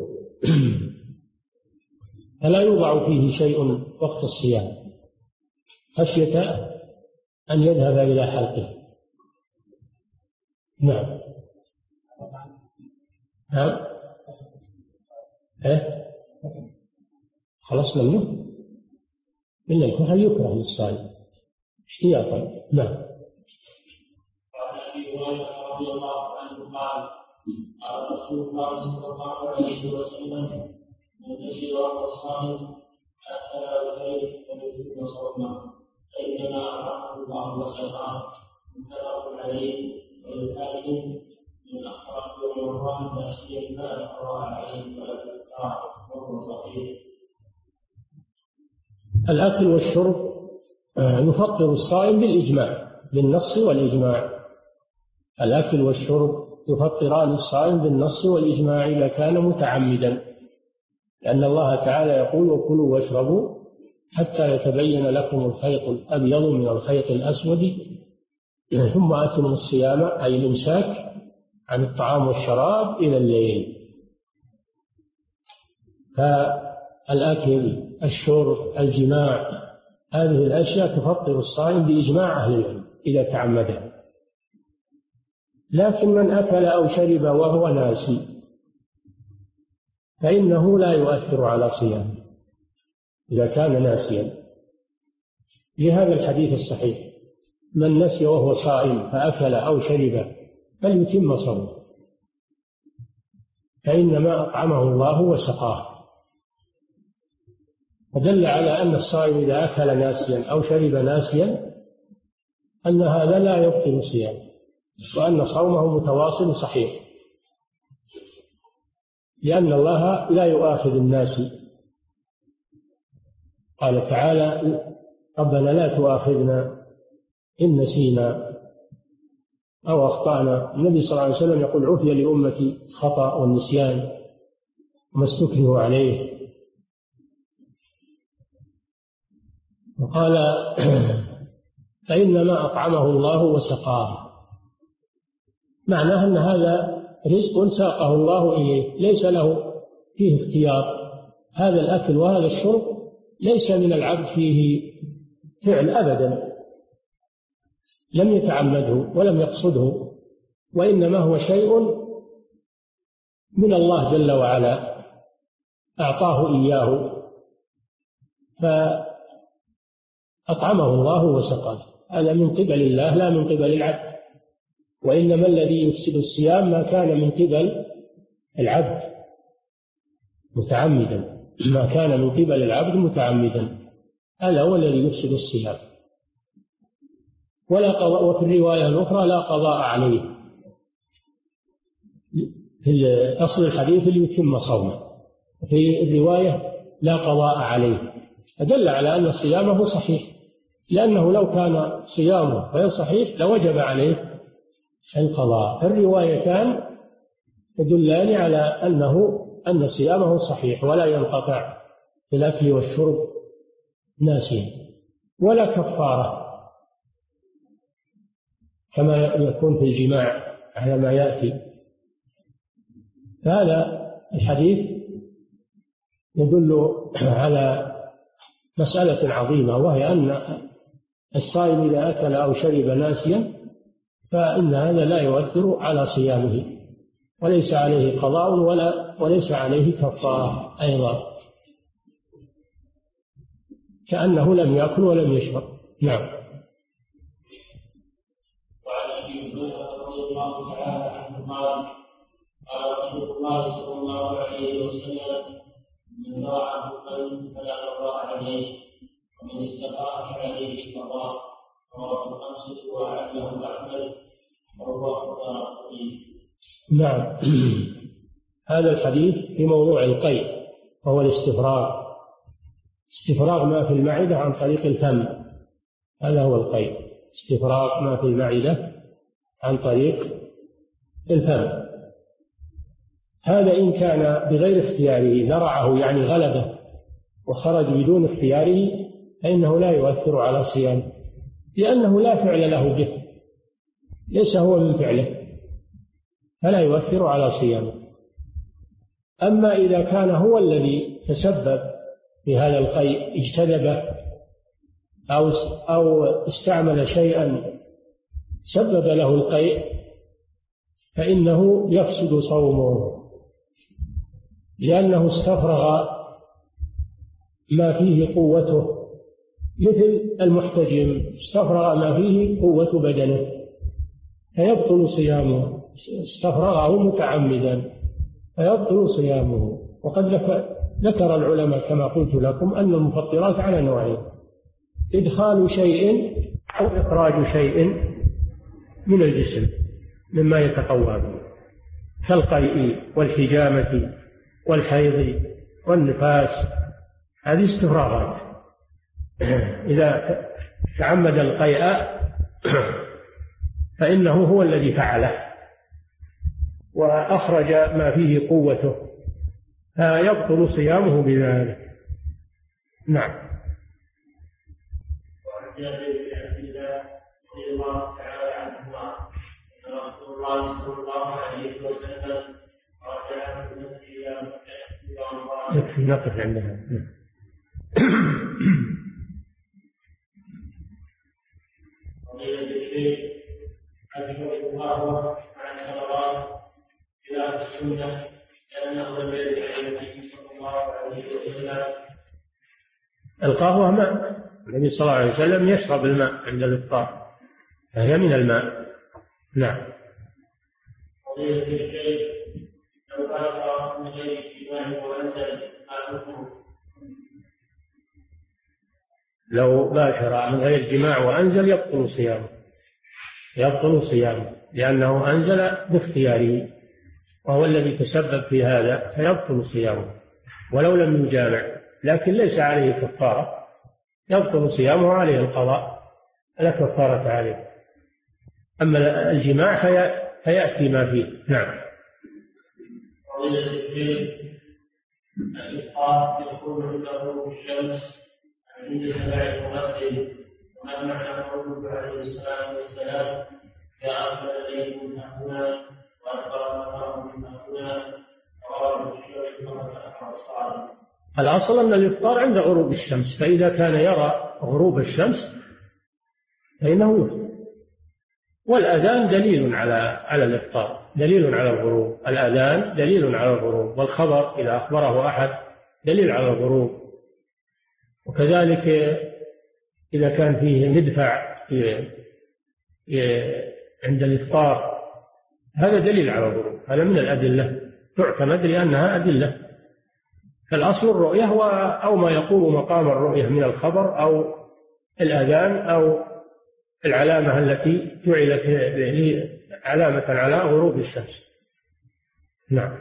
فلا يوضع فيه شيء وقت الصيام خشية أن يذهب إلى حلقه. نعم. خلصنا منه، إن الكحل يكره للصائم اشتياقا. نعم. وعن أبي هريرة رضي الله عنه قال قال رسول الله صلى الله عليه وسلم من نسي وهو صائم حتى الليل فليتم صومه فإنما أمره الله وسقاه. متفق عليه. وللحاكم من أخرج رمضان ناسيا ما قضى عليه ولا كفاره وهو صحيح. الأكل والشرب يفطر الصائم بالإجماع، بالنص والإجماع. الأكل والشرب يفطران الصائم بالنص والإجماع إذا كان متعمدا، لأن الله تعالى يقول وكلوا واشربوا حتى يتبين لكم الخيط الأبيض من الخيط الأسود ثم أتموا الصيام، أي الإمساك عن الطعام والشراب إلى الليل. فالأكل، الشرب، الجماع، هذه الأشياء تفطر الصائم بإجماع أهل العلم إذا تعمدها. لكن من أكل أو شرب وهو ناسي فإنه لا يؤثر على صيامه إذا كان ناسيا. لهذا الحديث الصحيح: من نسي وهو صائم فأكل أو شرب فليتم صومه، فإنما أطعمه الله وسقاه. فدل على أن الصائم إذا أكل ناسيا أو شرب ناسيا أن هذا لا يبطل صيامه، وأن صومه متواصل صحيح، لأن الله لا يؤاخذ الناس. قال تعالى: ربنا لا تؤاخذنا إن نسينا أو أخطأنا. النبي صلى الله عليه وسلم يقول: عفي لأمتي الخطأ والنسيان وما استكرهوا عليه. وقال: فإنما أطعمه الله وسقاه، معناه أن هذا رزق ساقه الله إليه، ليس له فيه اختيار. هذا الأكل وهذا الشرب ليس من العبد فيه فعل أبدا، لم يتعمده ولم يقصده، وإنما هو شيء من الله جل وعلا أعطاه إياه فأطعمه الله وسقاه. هذا من قبل الله لا من قبل العبد، وإنما الذي يفسد الصيام ما كان من قبل العبد متعمدا، ما كان من قبل العبد متعمدا، هذا هو الذي يفسد الصيام. ولا قضاء. وفي الرواية الأخرى: لا قضاء عليه. في أصل الحديث: ليتم صومه. في الرواية: لا قضاء عليه. فدل على أن صيامه صحيح، لأنه لو كان صيامه غير صحيح لوجب عليه القضاء. الروايتان تدلان على أن صيامه صحيح ولا ينقطع في الأكل والشرب ناسيا، ولا كفارة كما يكون في الجماع على ما يأتي. هذا الحديث يدل على مسألة عظيمة، وهي أن الصائم إذا أكل أو شرب ناسيا فإن هذا لا يؤثر على صيامه، وليس عليه قضاء وليس عليه كفارة أيضا، كأنه لم يأكل ولم يشرب. نعم. وعن ابي هريره رضي الله تعالى عنه قال: قال رسول الله صلى الله عليه وسلم: من ضاعه القلب فلا قضاء عليه، ومن استقام عليه قضاء. رواه الخمسه وعله احمد ورواه الدارقطني. نعم. هذا الحديث في موضوع القيء، وهو الاستفراغ، استفراغ ما في المعدة عن طريق الفم، هذا هو القيء، استفراغ ما في المعدة عن طريق الفم. هذا إن كان بغير اختياره، ذرعه يعني غلبه وخرج بدون اختياره، فإنه لا يؤثر على صيامه، لأنه لا فعل له به، ليس هو من فعله، فلا يؤثر على صيامه. أما إذا كان هو الذي تسبب في هذا القيء، اجتذبه أو استعمل شيئا سبب له القيء، فإنه يفسد صومه، لأنه استفرغ ما فيه قوته، مثل المحتجم استفرغ ما فيه قوة بدنه فيبطل صيامه، استفرغه متعمدا فيبطل صيامه. وقد ذكر العلماء كما قلت لكم أن المفطرات على نوعين: إدخال شيء أو إخراج شيء من الجسم مما يتقوى به، كالقيء والحجامة والحيض والنفاس، هذه استفراغات. إذا تعمد القيء فإنه هو الذي فعله وأخرج ما فيه قوته، فيبطل صيامه بذلك. نعم. وعن جابر بن عبد الله رضي الله تعالى عنهما ان رسول الله صلى الله عليه وسلم رجع من الى مكه يكفي نقف عندها. وقيل بالليل اجمع الله عن الصلوات خلاف السنه لانه لم يرد عن النبي صلى الله عليه وسلم. القهوة النبي صلى الله عليه وسلم يشرب الماء عند الإفطار، فهي من الماء. نعم. لو باشر من غير جماع وأنزل يبطل صيامه لأنه أنزل باختياره وهو الذي تسبب في هذا، فيبطل صيامه ولو لم يجامع، لكن ليس عليه كفارة، يبطل صيامه عليه القضاء لا كفارة عليه. أما الجماع فيأتي ما فيه. نعم. الإفطار يكون عند غروب الشمس عند سماع المؤذن، وما معنى قوله عليه الصلاة والسلام: يا أهل الليل من هنا وأدبر النهار من هنا وغرب الشمس وتأخر الصلاة. الأصل أن الإفطار عند غروب الشمس، فإذا كان يرى غروب الشمس فإنه يفطر. والأذان دليل على الإفطار، دليل على الغروب. الأذان دليل على الغروب، والخبر إذا أخبره أحد دليل على الغروب. وكذلك إذا كان فيه مدفع عند الإفطار هذا دليل على الغروب، هذا من الأدلة تعتمد لأنها أدلة. فالأصل الرؤية أو ما يقوم مقام الرؤية من الخبر أو الأذان أو العلامة التي جعلت علامة على غروب الشمس. نعم.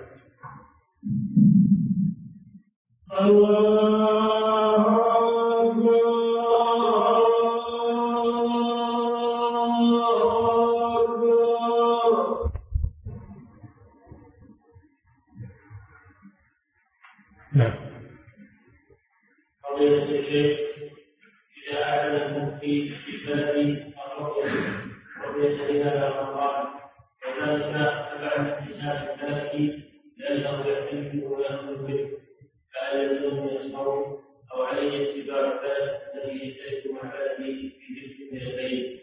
نعم. قضية الشيخ إذا أعلن المفتي في بلد رؤية لهذا رمضان وذلك تبع احتساب الفلكي لأنه يحتمل ويأخذ منه، فهل يلزم يصوم أو عليه اتباع الفلك الذي يشترك مع بلده في جزء من الليل؟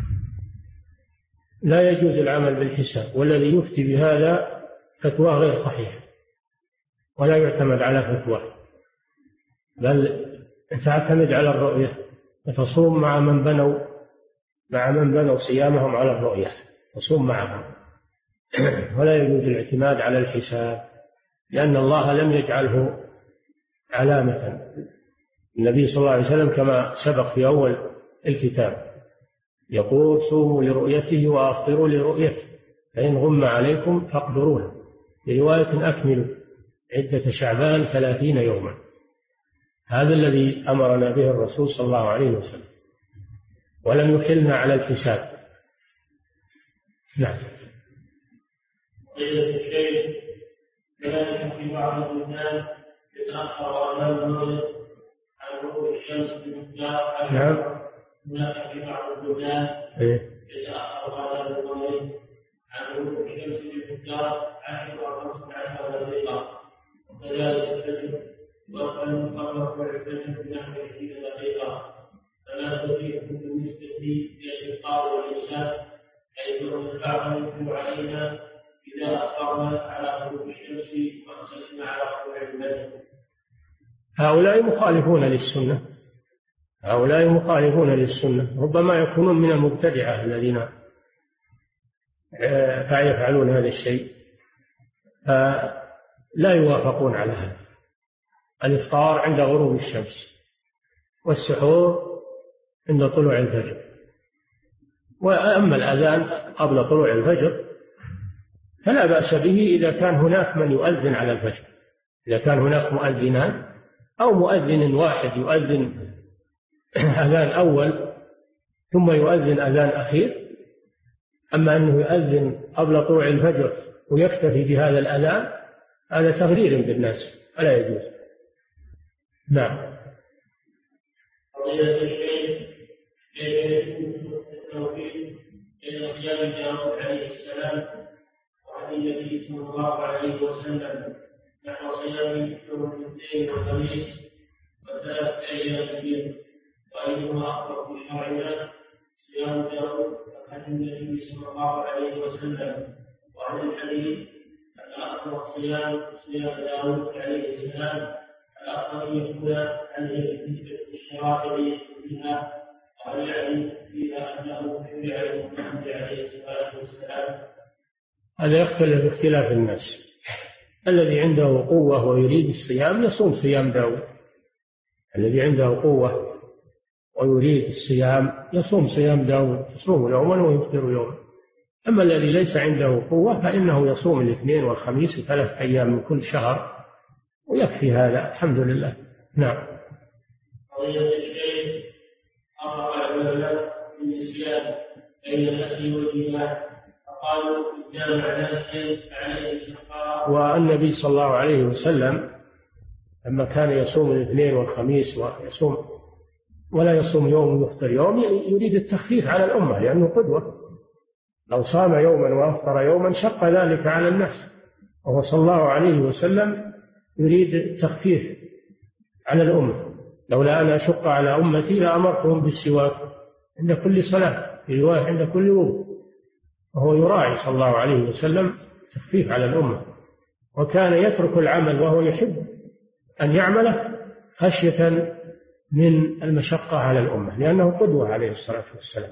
لا يجوز العمل بالحساب، والذي يفتي بهذا فتوى غير صحيح ولا يعتمد على فتوى، بل تعتمد على الرؤية وتصوم مع من بنوا صيامهم على الرؤية، تصوم معهم. ولا يجوز الاعتماد على الحساب لأن الله لم يجعله علامة. النبي صلى الله عليه وسلم كما سبق في أول الكتاب يقول: صوموا لرؤيته وأفطروا لرؤيته، فإن غم عليكم فاقدروا له. في رواية: أكملوا عدة شعبان 30 يوما. هذا الذي أمرنا به الرسول صلى الله عليه وسلم، ولم يحلنا على الحساب. نعم. كذلك في بعض البلدان يتأخر أمام المغرب عن غروب الشمس بمقدار. نعم. هناك في بعض البلدان يتأخر أمام المغرب عن غروب الشمس بمقدار 10 أو 15 دقيقة، وكذلك الفجر وقت المقرر الفجر بنحو 20 دقيقة، فلا تفيد بالنسبة للإفطار والإمساك، حيث البعض يجب علينا إذا أفطرنا على غروب الشمس وأمسكنا على طلوع الفجر. هؤلاء مخالفون للسنة، ربما يكونون من المبتدعة الذين فيفعلون هذا الشيء، فلا يوافقون على هذا. الإفطار عند غروب الشمس والسحور عند طلوع الفجر. وأما الأذان قبل طلوع الفجر فلا بأس به إذا كان هناك من يؤذن على الفجر، إذا كان هناك مؤذنان أو مؤذن واحد يؤذن أذان أول ثم يؤذن أذان أخير. أما أنه يؤذن قبل طلوع الفجر ويكتفي بهذا الأذان هذا تغرير بالناس، فلا يجوز. نعم. قضية الشيخ التوفيق بين صيام داود عليه السلام وعن النبي صلى الله عليه وسلم نحو صيام يوم الاثنين والخميس وثلاث أيام البيض، وأيهما أقرب في شرعنا؟ صيام داود عن النبي صلى الله عليه وسلم، وعن الحديث أن أقرب صيام داود عليه السلام الأفضل يكون عن الاشتراك فيها أو يعني فيها أنه يعلم محمد عليه الصلاة والسلام. هذا يختلف باختلاف الناس. الذي عنده قوة ويريد الصيام يصوم صيام داود، الذي عنده قوة ويريد الصيام يصوم صيام داود، يصوم يوما ويفطر يوما. أما الذي ليس عنده قوة فإنه يصوم الاثنين والخميس 3 أيام من كل شهر ويكفي هذا الحمد لله. نعم. قضية الشيء أمر العلماء بالنسيان بين الأكل والجماع فقالوا جامع ناسيا عليه الكفارة. والنبي صلى الله عليه وسلم لما كان يصوم الاثنين والخميس ويصوم ولا يصوم يوم ويفطر يوم يريد التخفيف على الأمة لأنه قدوة. لو صام يوما وأفطر يوما شق ذلك على الناس، وهو صلى الله عليه وسلم يريد التخفيف على الأمة. لولا أن أشق على أمتي لأمرتهم بالسواك عند كل صلاة، في رواية عند كل وضوء، وهو يراعي صلى الله عليه وسلم تخفيف على الأمة، وكان يترك العمل وهو يحب أن يعمله خشية من المشقة على الأمة لأنه قدوة عليه الصلاة والسلام.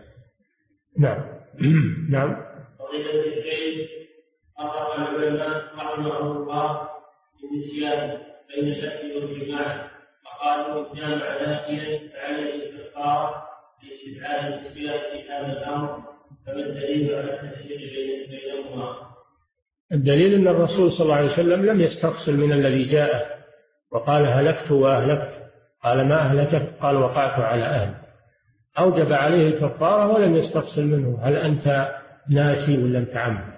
نعم. نعم. قضية الشيء أمر العلماء رحمه الله بالنسيان بين الأكل والجماع فقالوا جامع ناسيا عليه الكفارة لاستبعاد النسيان في هذا الأمر، فما الدليل على التفريق بينهما؟ الدليل أن الرسول صلى الله عليه وسلم لم يستفصل من الذي جاء وقال هلكت وأهلكت، قال ما أهلكت؟ قال وقعت على أهل. أوجب عليه الكفارة ولم يستفصل منه هل أنت ناسي ولا متعمد.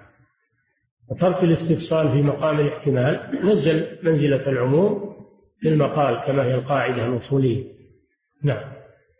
وترك الاستفصال في مقام الاحتمال نزل منزلة العموم في المقال كما هي القاعدة الأصولية. نعم.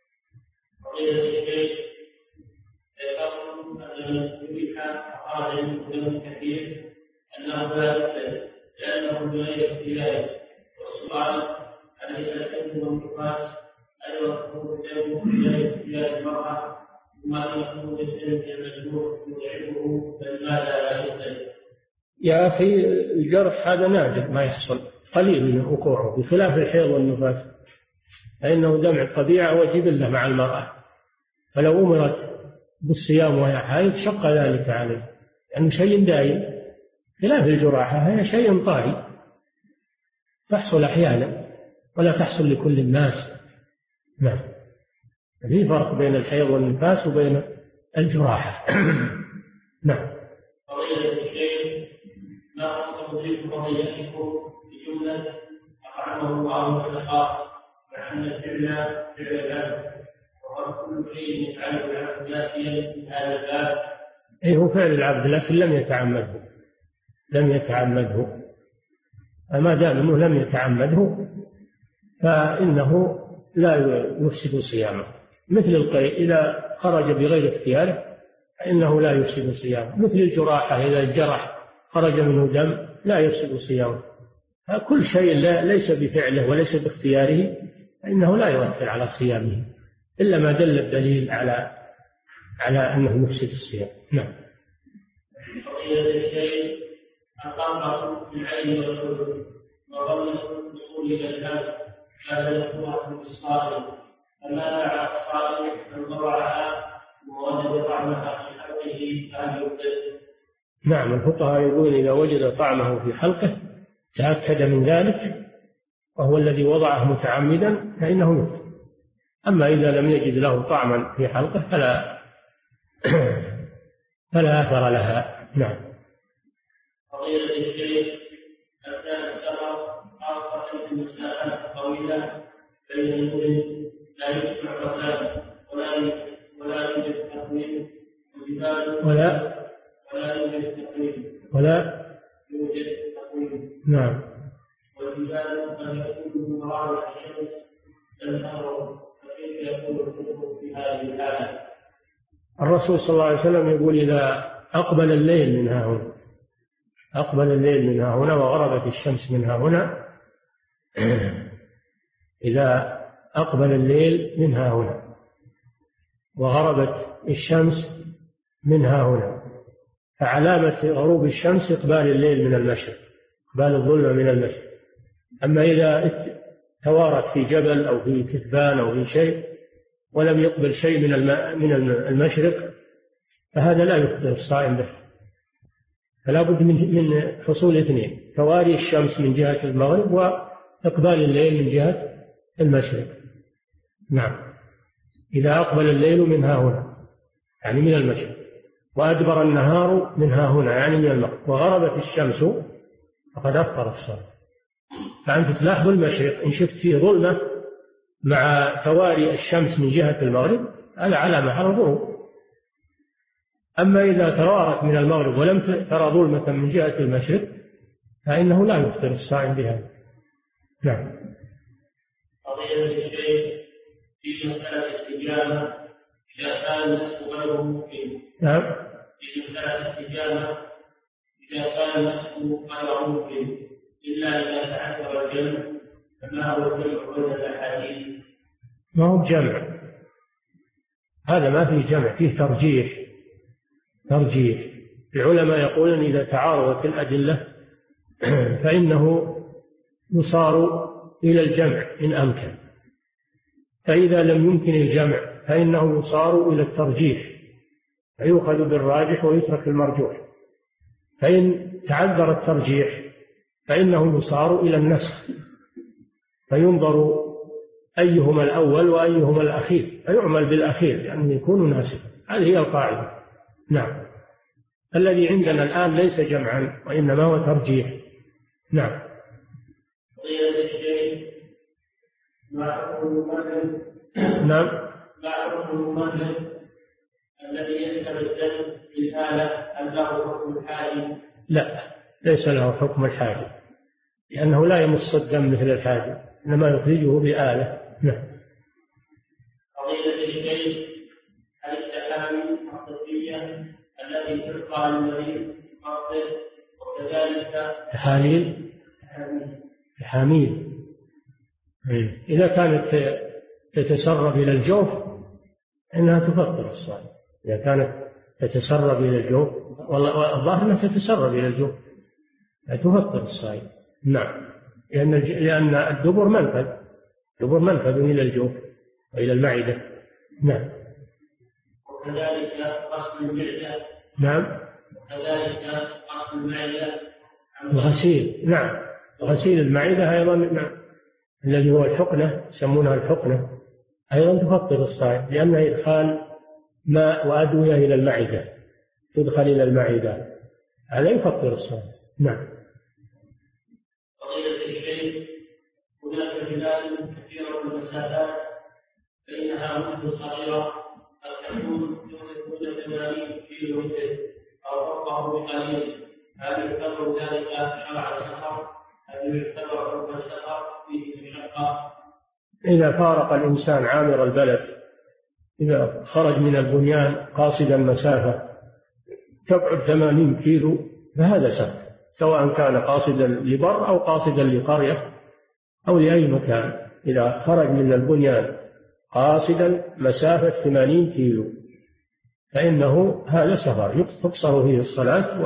كثير أنه لا يقتل لأنه بغير اختلاف، والسؤال أليس الحكم والنفاس أيضا يكون بغير اختلاف المرأة ثم أن يكون بالعلم المجروح يضعفه فلماذا لا يقتل؟ يا أخي الجرح هذا نادر ما يحصل، قليل من وقوعه بخلاف الحيض والنفاس فإنه دمع الطبيعة وجبلة مع المرأة، فلو أمرت بالصيام وهي حائض شق ذلك عليه لأنه شيء دائم، خلاف الجراحة هي شيء طارئ تحصل أحيانا ولا تحصل لكل الناس. نعم. في فرق بين الحيض والنفاس وبين الجراحة. نعم. قضية الشيء ما تضيف قضيتكم بجملة أطعمه الله وسقاه مع أن الفعل فعل العبد وكل شيء يفعله العبد ناسيا في هذا الباب. أي هو فعل العبد لكن لم يتعمده. فما دام أنه لم يتعمده فإنه لا يفسد صيامه، مثل القيء إذا خرج بغير اختياره فإنه لا يفسد صيامه، مثل الجراحة إذا الجرح خرج منه دم لا يفسد صيامه. فكل شيء ليس بفعله وليس باختياره فإنه لا يؤثر على صيامه إلا ما دل الدليل على أنه يفسد الصيام. نعم. قضية الشيء أقامه في العين والحدود وظن الوصول إلى الأمر هذا يكون بالصائم، فما دعا الصائم أن ضرعها ووجد طعمها في حلقه فهل يبدل؟ نعم. الفقهاء يقولون إذا وجد طعمه في حلقه تأكد من ذلك وهو الذي وضعه متعمدا فإنه يفطر. أما إذا لم يجد له طعما في حلقه فلا أثر لها. نعم. قضية الشيء أثناء السفر خاصة في المسافات الطويلة بين المدن لا يجمع مكان ولا يوجد تقويم والجبال ولا يوجد تقويم. نعم. والجبال قد يكون مراعي الشمس تنهار، فكيف يكون الحكم في هذه الحالة؟ الرسول صلى الله عليه وسلم يقول إذا أقبل الليل من ها هنا وغربت الشمس من ها هنا، إذا أقبل الليل من ها هنا وغربت الشمس من ها هنا فعلامة غروب الشمس إقبال الليل من المشرق، إقبال الظلمة من المشرق. أما إذا توارت في جبل أو في كثبان أو في شيء ولم يقبل شيء من المشرق، فهذا لا يفطر الصائم به. فلا بد من حصول اثنين: تواري الشمس من جهة المغرب وإقبال الليل من جهة المشرق. نعم، إذا أقبل الليل من ها هنا يعني من المشرق، وأدبر النهار من ها هنا يعني من المغرب، وغربت الشمس، فقد أفطر الصائم. فأنت تلاحظ المشرق إن شفت فيه ظلمة مع تواري الشمس من جهة المغرب هذا علامة على الغروب. أما إذا توارت من المغرب ولم ترى ظلمة من جهة المشرق فإنه لا يفطر الصائم بها. نعم. قضية الشيخ في مسألة الاستجابة إذا كان النسك غير ممكن. نعم. في مسألة الاستجابة إذا كان النسك غير ممكن إلا إذا تعذر الجمع، فما هو الجمع بين الأحاديث؟ ما هو جمع، هذا ما فيه جمع، فيه ترجيح. العلماء يقولون إذا تعارضت الأدلة فإنه يصار إلى الجمع إن أمكن، فإذا لم يمكن الجمع فإنه يصار إلى الترجيح، فيؤخذ بالراجح ويترك المرجوح. فإن تعذر الترجيح فإنه يصار إلى النسخ، فينظر أيهما الأول وأيهما الأخير، فيعمل بالأخير لأنه يكون ناسخا. هذه هي القاعدة. نعم. الذي عندنا الآن ليس جمعا وإنما هو ترجيح. نعم. نعم. ما حكم الممرض الذي يسلب الدم بالآلة؟ هل له حكم الحاجب؟ لا، ليس له حكم الحاجب، لأنه لا يمص الدم مثل الحاجب، إنما يخرجه بآلة. نعم. قضية الشيخ التحامل الطبية التي تلقى للمريض قصده، وكذلك تحاميل إذا كانت تتسرب إلى الجوف إنها تفطر الصائم. إذا كانت تتسرب إلى الجوف، والظاهر أنها تتسرب إلى الجوف تفطر الصائم. نعم، لأن الدبر منفذ إلى الجوف وإلى المعدة. نعم. وكذلك غسل المعدة. نعم. وكذلك غسل المعدة. الغسيل. نعم، غسيل المعدة أيضا الذي هو الحقنة، يسمونها الحقنة، أيضا تفطر الصائم، لأنها إدخال ماء وأدوية إلى المعدة، تدخل إلى المعدة، هذا يفطر الصائم. نعم. قضية الشيخ هناك بلاد كثيرة من المسافات فإنها مدة صغيرة قد تكون دون 80 كيلو متر أو فوقه بقليل، هل يعتبر ذلك شرع السفر؟ هل يعتبر حكم السفر فيه مشقة؟ إذا فارق الإنسان عامر البلد، إذا خرج من البنيان قاصدا مسافة تبعد 80 كيلو فهذا سفر، سواء كان قاصدا لبر أو قاصدا لقرية أو لأي مكان. إذا خرج من البنيان قاصدا مسافة 80 كيلو فإنه هذا سفر، تقصر فيه الصلاة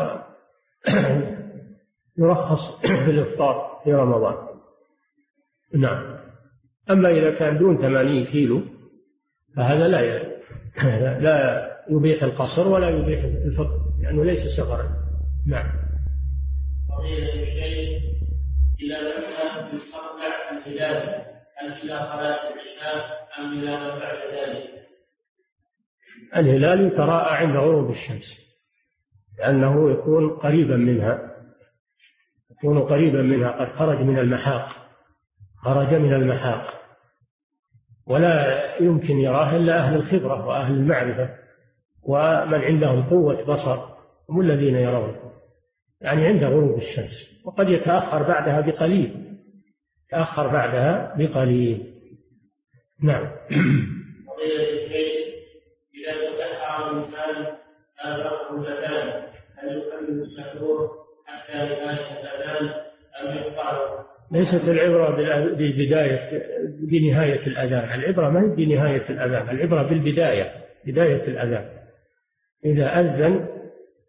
ويرخص في الإفطار في رمضان. نعم. أما إذا كان دون 80 كيلو فهذا لا يبيح القصر ولا يبيح الفطر، لأنه ليس سفرا. نعم. قضية الشيخ إذا لم يستطع الهلال هل إلى صلاة العشاء أم إلى ما بعد ذلك؟ الهلال يتراءى عند غروب الشمس، لأنه يكون قريبا منها، قد خرج من المحاق، ولا يمكن يراه إلا أهل الخبرة وأهل المعرفة ومن عندهم قوة بصر، هم الذين يرون، يعني عند غروب الشمس، وقد يتأخر بعدها بقليل. نعم. إذا تسحر الإنسان آخره الأذان هل يكمل السحور حتى نهاية الأذان أم يقطعه؟ ليست العبرة بنهاية الأذان، العبرة ما هي بنهاية الأذان، العبرة بداية الأذان. إذا أذن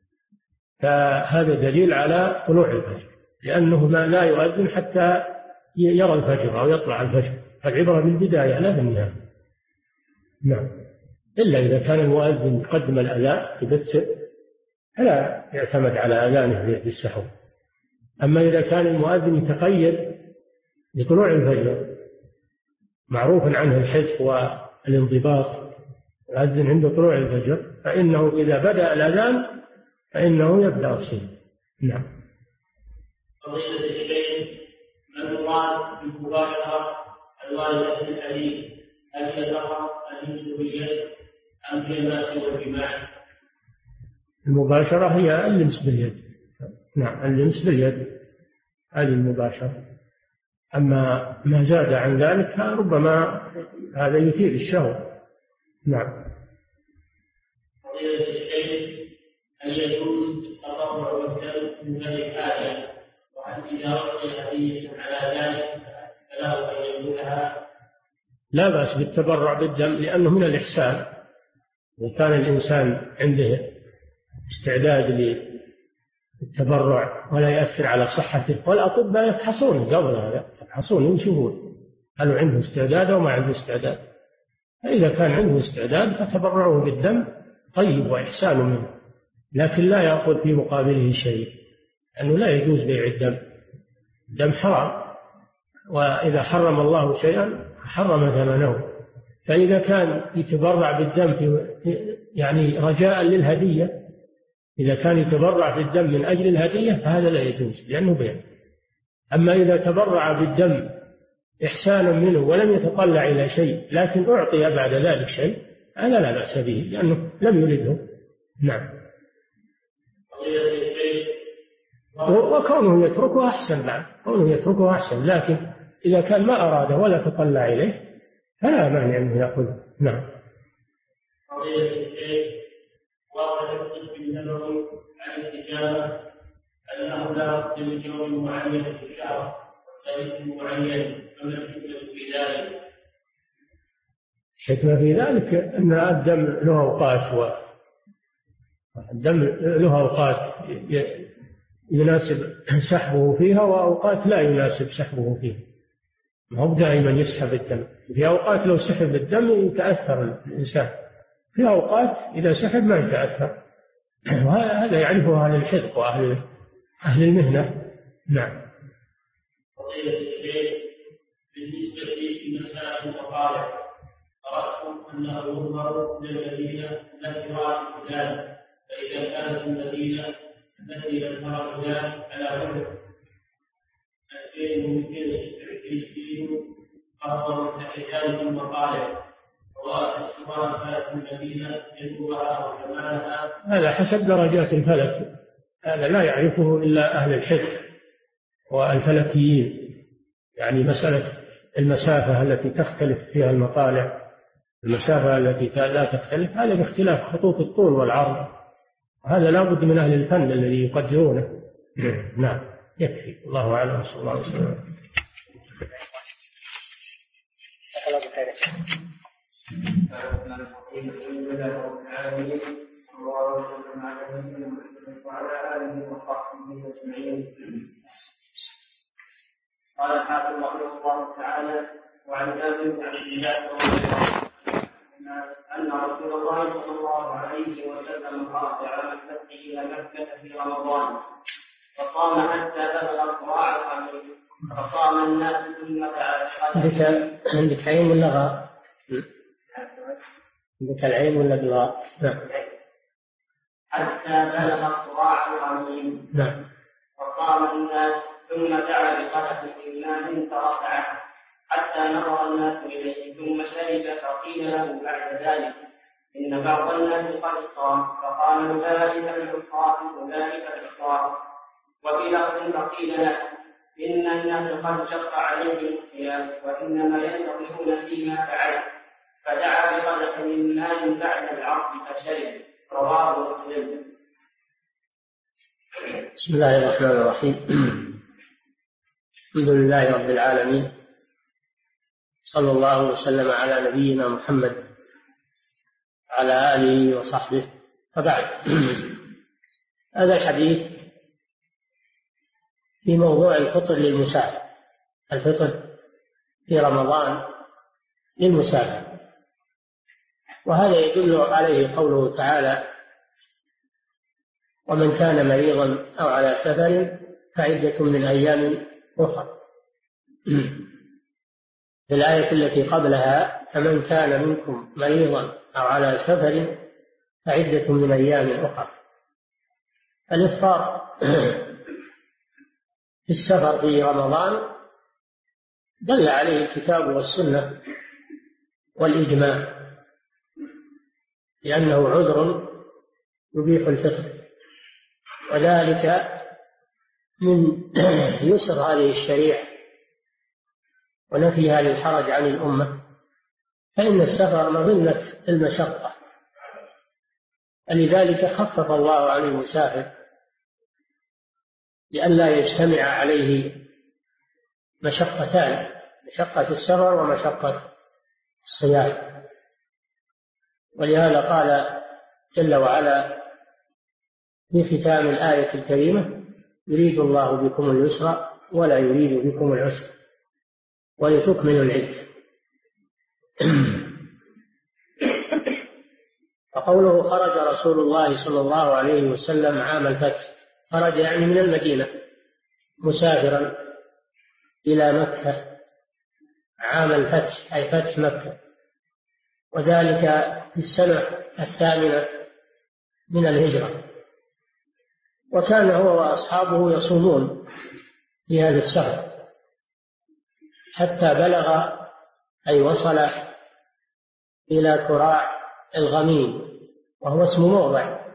فهذا دليل على طلوع الفجر، لأنه لا يؤذن حتى يرى الفجر أو يطلع الفجر، فالعبرة بالبداية لا بالنهاية. نعم، إلا إذا كان المؤذن يقدم الأذان يبتر فلا يعتمد على أذانه بالسحور. أما إذا كان المؤذن يتقيد بطلوع الفجر معروف عنه الحذف والانضباط، يؤذن عند طلوع الفجر، فإنه إذا بدأ الأذان فإنه يبدأ الصلاة. نعم. فضيلة الشيخ، من المراد بالمباشرة الواردة في الحديث، هل هي فقط الجنس باليد أم هي الماس والجماع؟ المباشرة هي اللمس باليد. نعم، اللمس باليد هذه المباشرة. أما ما زاد عن ذلك ربما هذا يثير الشهوة. نعم. فضيلة الشيخ، هل يجوز التطوع بالدم من غير حاجة؟ وهل إذا أعطي هدية على ذلك فله أن يقولها؟ لا بأس بالتبرع بالدم لأنه من الإحسان. وكان الإنسان عنده استعداد للتبرع ولا يأثر على صحته، والأطباء يفحصون قبل هذا، يفحصون يشوفون هل عنده استعداد أو ما عنده استعداد. فإذا كان عنده استعداد فتبرعه بالدم طيب وإحسان منه، لكن لا يأخذ في مقابله شيء، لأنه لا يجوز بيع الدم. الدم حرام، وإذا حرم الله شيئا حرم ثمنه. فإذا كان يتبرع بالدم يعني رجاء للهدية، إذا كان يتبرع بالدم من أجل الهدية فهذا لا يجوز لأنه بيع. أما إذا تبرع بالدم إحسانا منه ولم يتطلع إلى شيء لكن أعطي بعد ذلك شيء، هذا لا بأس به لأنه لم يرده. نعم. وكونه يتركه أحسن. نعم، كونه يتركه أحسن، لكن إذا كان ما أراده ولا تطلع إليه فلا مانع أنه يأخذه. نعم. وقد يقصد بالنبوي عن الاستجابة أنه لا بد من يوم معين في الشهر وتاريخ معين، فما الحكمة في ذلك؟ الحكمة في ذلك أن الدم له أوقات، الدم له أوقات يناسب سحبه فيها وأوقات لا يناسب سحبه فيها. ما هو دائما يسحب الدم، في أوقات لو سحب الدم يتأثر الإنسان، في أوقات إذا سحب ما يتأثر. وهذا يعرفه أهل الحذق وأهل المهنة. نعم. فضيلة الشيخ، بالنسبة لمسائل المطالع قرأت أنه يؤمر من المدينة التي رأت الهلال، فإذا كانت المدينة التي لم ترى الهلال على وجه 2226 أفضل تحديثات المطالع هذا حسب درجات الفلك، هذا لا يعرفه إلا أهل الحفظ والفلكيين. يعني مسألة المسافة التي تختلف فيها المطالع، المسافة التي لا تختلف، هذا باختلاف خطوط الطول والعرض، هذا لا بد من أهل الفن الذي يقدرونه. نعم، يكفي. الله أعلم. صلى الله عليه وسلم. قال الحافظ رحمه الله تعالى: وعن جابر بن عبد الله رضي الله عنه أن رسول الله صلى الله عليه وسلم خرج على الفتح إلى مكة في رمضان فصام حتى بلغ قراع القمر فصام الناس ثم دعا. عندك عين ولا غاء؟ عندك العين ولا الغاء؟ حتى بلغ قراع القمر. نعم. فصام الناس ثم دعا بقدح من ماء فرفعه حتى نظر الناس إليه ثم شرب، فقيل له بعد ذلك: إن بعض الناس قد صام، فقال: أولئك العصاة أولئك العصاة. وفي لفظ فقيل له: إن الناس قد شق عليهم الصيام وإنما ينتظرون فيما فعل، فدعا بقدح من ماء بعد العصر فشرب. رواه مسلم. بسم الله الرحمن الرحيم. الحمد لله رب العالمين، صلى الله وسلم على نبينا محمد وعلى آله وصحبه، وبعد. هذا الحديث في موضوع الفطر للمسافر الفطر في رمضان للمسافر. وهذا يدل عليه قوله تعالى: ومن كان مريضا أو على سفر فعدة من أيام أخرى. في الآية التي قبلها: فمن كان منكم مريضا أو على سفر فعدة من أيام أخرى. الإفطار في السفر في رمضان دل عليه الكتاب والسنة والإجماع، لأنه عذر يبيح الفطر، وذلك من يسر هذه الشريعة ونفيها للحرج عن الأمة، فإن السفر مظنة المشقة، لذلك خفف الله عن المسافر لئلا يجتمع عليه مشقتان: مشقة السفر ومشقة الصيام. ولهذا قال جل وعلا في ختام الآية الكريمة: يريد الله بكم اليسر ولا يريد بكم العسر ولتكملوا العدة. وقوله: خرج رسول الله صلى الله عليه وسلم عام الفتح، خرج يعني من المدينة مسافرا إلى مكة عام الفتح، أي فتح مكة، وذلك في السنة 8 من الهجرة. وكان هو وأصحابه يصومون في هذا الشهر حتى بلغ أي وصل إلى كراع الغميم، وهو اسم موضع،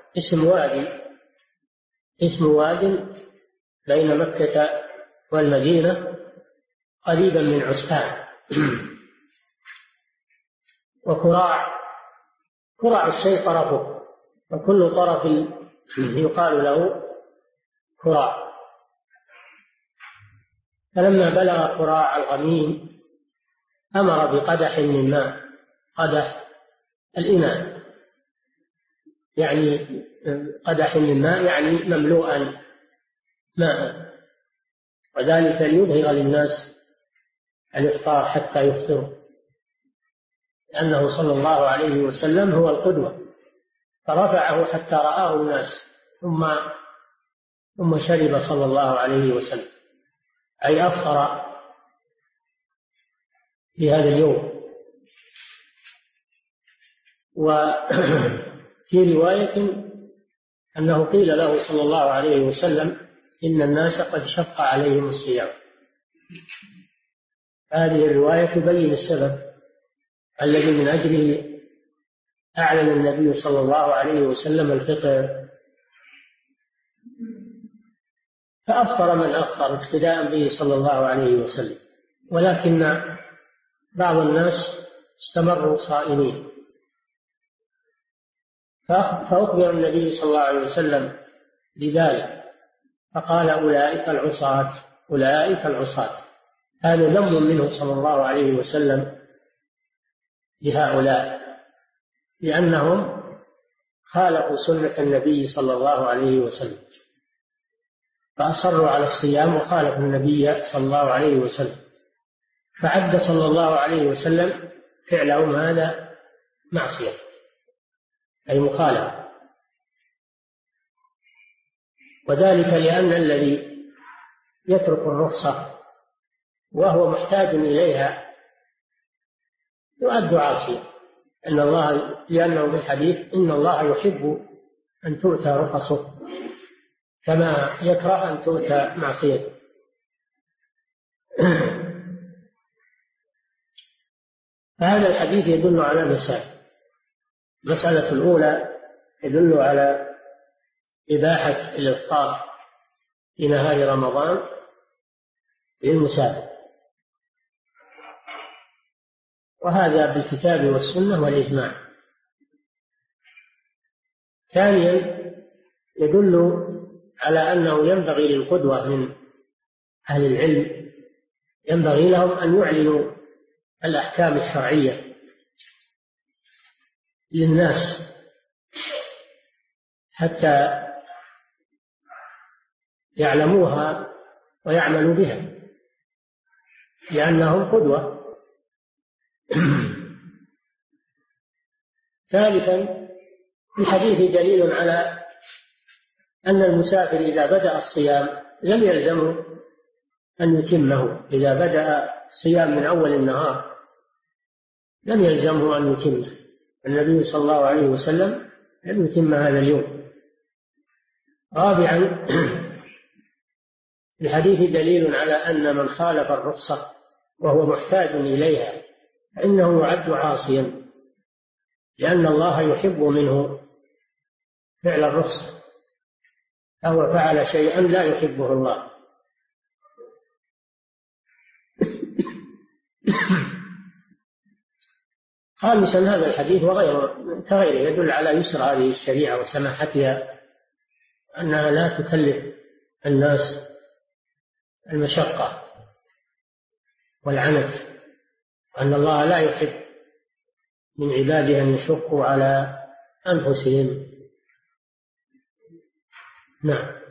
اسم واد بين مكة والمدينة قريبا من عسفان. كراع الشيء طرفه، وكل طرف يقال له كراع. فلما بلغ كراع الغميم أمر بقدح من ماء، قدح الإناء يعني قدح من ماء يعني مملوءا ماء، وذلك ليظهر للناس الإفطار حتى يفطروا، لأنه صلى الله عليه وسلم هو القدوة، فرفعه حتى رآه الناس ثم شرب صلى الله عليه وسلم، أي أفطر في هذا اليوم. وفي رواية أنه قيل له صلى الله عليه وسلم: إن الناس قد شق عليهم الصيام. هذه الرواية تبين السبب الذي من أجله أعلن النبي صلى الله عليه وسلم الفطر، فأفطر من أفطر اقتداء به صلى الله عليه وسلم. ولكن بعض الناس استمروا صائمين، فأخبر النبي صلى الله عليه وسلم بذلك، فقال: أولئك العصاة. هذا ذم منه صلى الله عليه وسلم لهؤلاء، لأنهم خالفوا سنة النبي صلى الله عليه وسلم، فأصروا على الصيام وخالفوا النبي صلى الله عليه وسلم، فعد صلى الله عليه وسلم فعلهم هذا معصية، أي مخالفة. وذلك لأن الذي يترك الرخصة وهو محتاج إليها يعد عاصيا، لأنه في الحديث: إن الله يحب أن تؤتى رخصه كما يكره أن تؤتى معصيته. فهذا الحديث يدل على مسائل. المسألة الأولى يدل على إباحة الإفطار في نهار رمضان للمسافر، وهذا بالكتاب والسنة والإجماع. ثانيا يدل على أنه ينبغي للقدوة من أهل العلم، ينبغي لهم أن يعلنوا الأحكام الشرعية للناس حتى يعلموها ويعملوا بها. لأنهم قدوة. ثالثا في الحديث دليل على أن المسافر إذا بدأ الصيام لم يلزمه أن يتمه. إذا بدأ الصيام من أول النهار لم يلزمه أن يتمه. النبي صلى الله عليه وسلم لم يتم هذا اليوم. رابعا في الحديث دليل على أن من خالف الرخصة وهو محتاج إليها فإنه يعد عاصيا، لأن الله يحب منه فعل الرخصة، أو فعل شيئا لا يحبه الله. خامسا هذا الحديث كغيره يدل على يسر هذه الشريعة وسماحتها، أنها لا تكلف الناس المشقة والعنت، وأن الله لا يحب من عباده أن يشقوا على أنفسهم. نعم.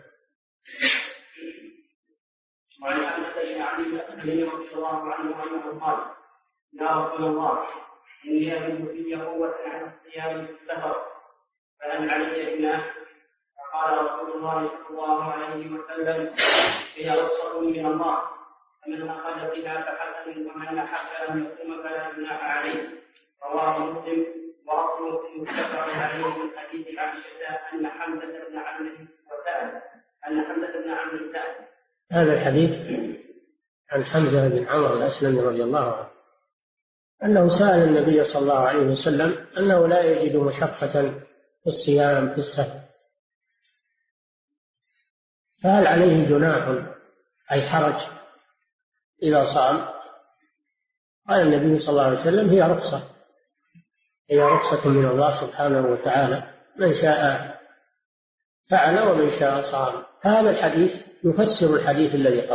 وعن أنس بن علي الأسلمي رضي الله عنه أنه قال: يا رسول الله، إني أجد في قوة عن الصيام في السفر، فهل علي جناح؟ فقال رسول الله صلى الله عليه وسلم: هي رخصة من الله، فمن أخذ بها فحسن، ومن أحب أن يصوم فلا جناح عليه. رواه مسلم. ورسول المتفق عليه من حديث عائشة أن حمزة بن عمرو وسأل أن حمزة بن عمرو سأل. هذا الحديث عن حمزة بن عمرو الأسلمي رضي الله عنه أنه سأل النبي صلى الله عليه وسلم أنه لا يجد مشقة في الصيام في السفر، فهل عليه جناح أي حرج إذا صام؟ قال النبي صلى الله عليه وسلم: هي رخصة من الله سبحانه وتعالى، من شاء فعل ومن شاء صام. هذا الحديث يفسر الحديث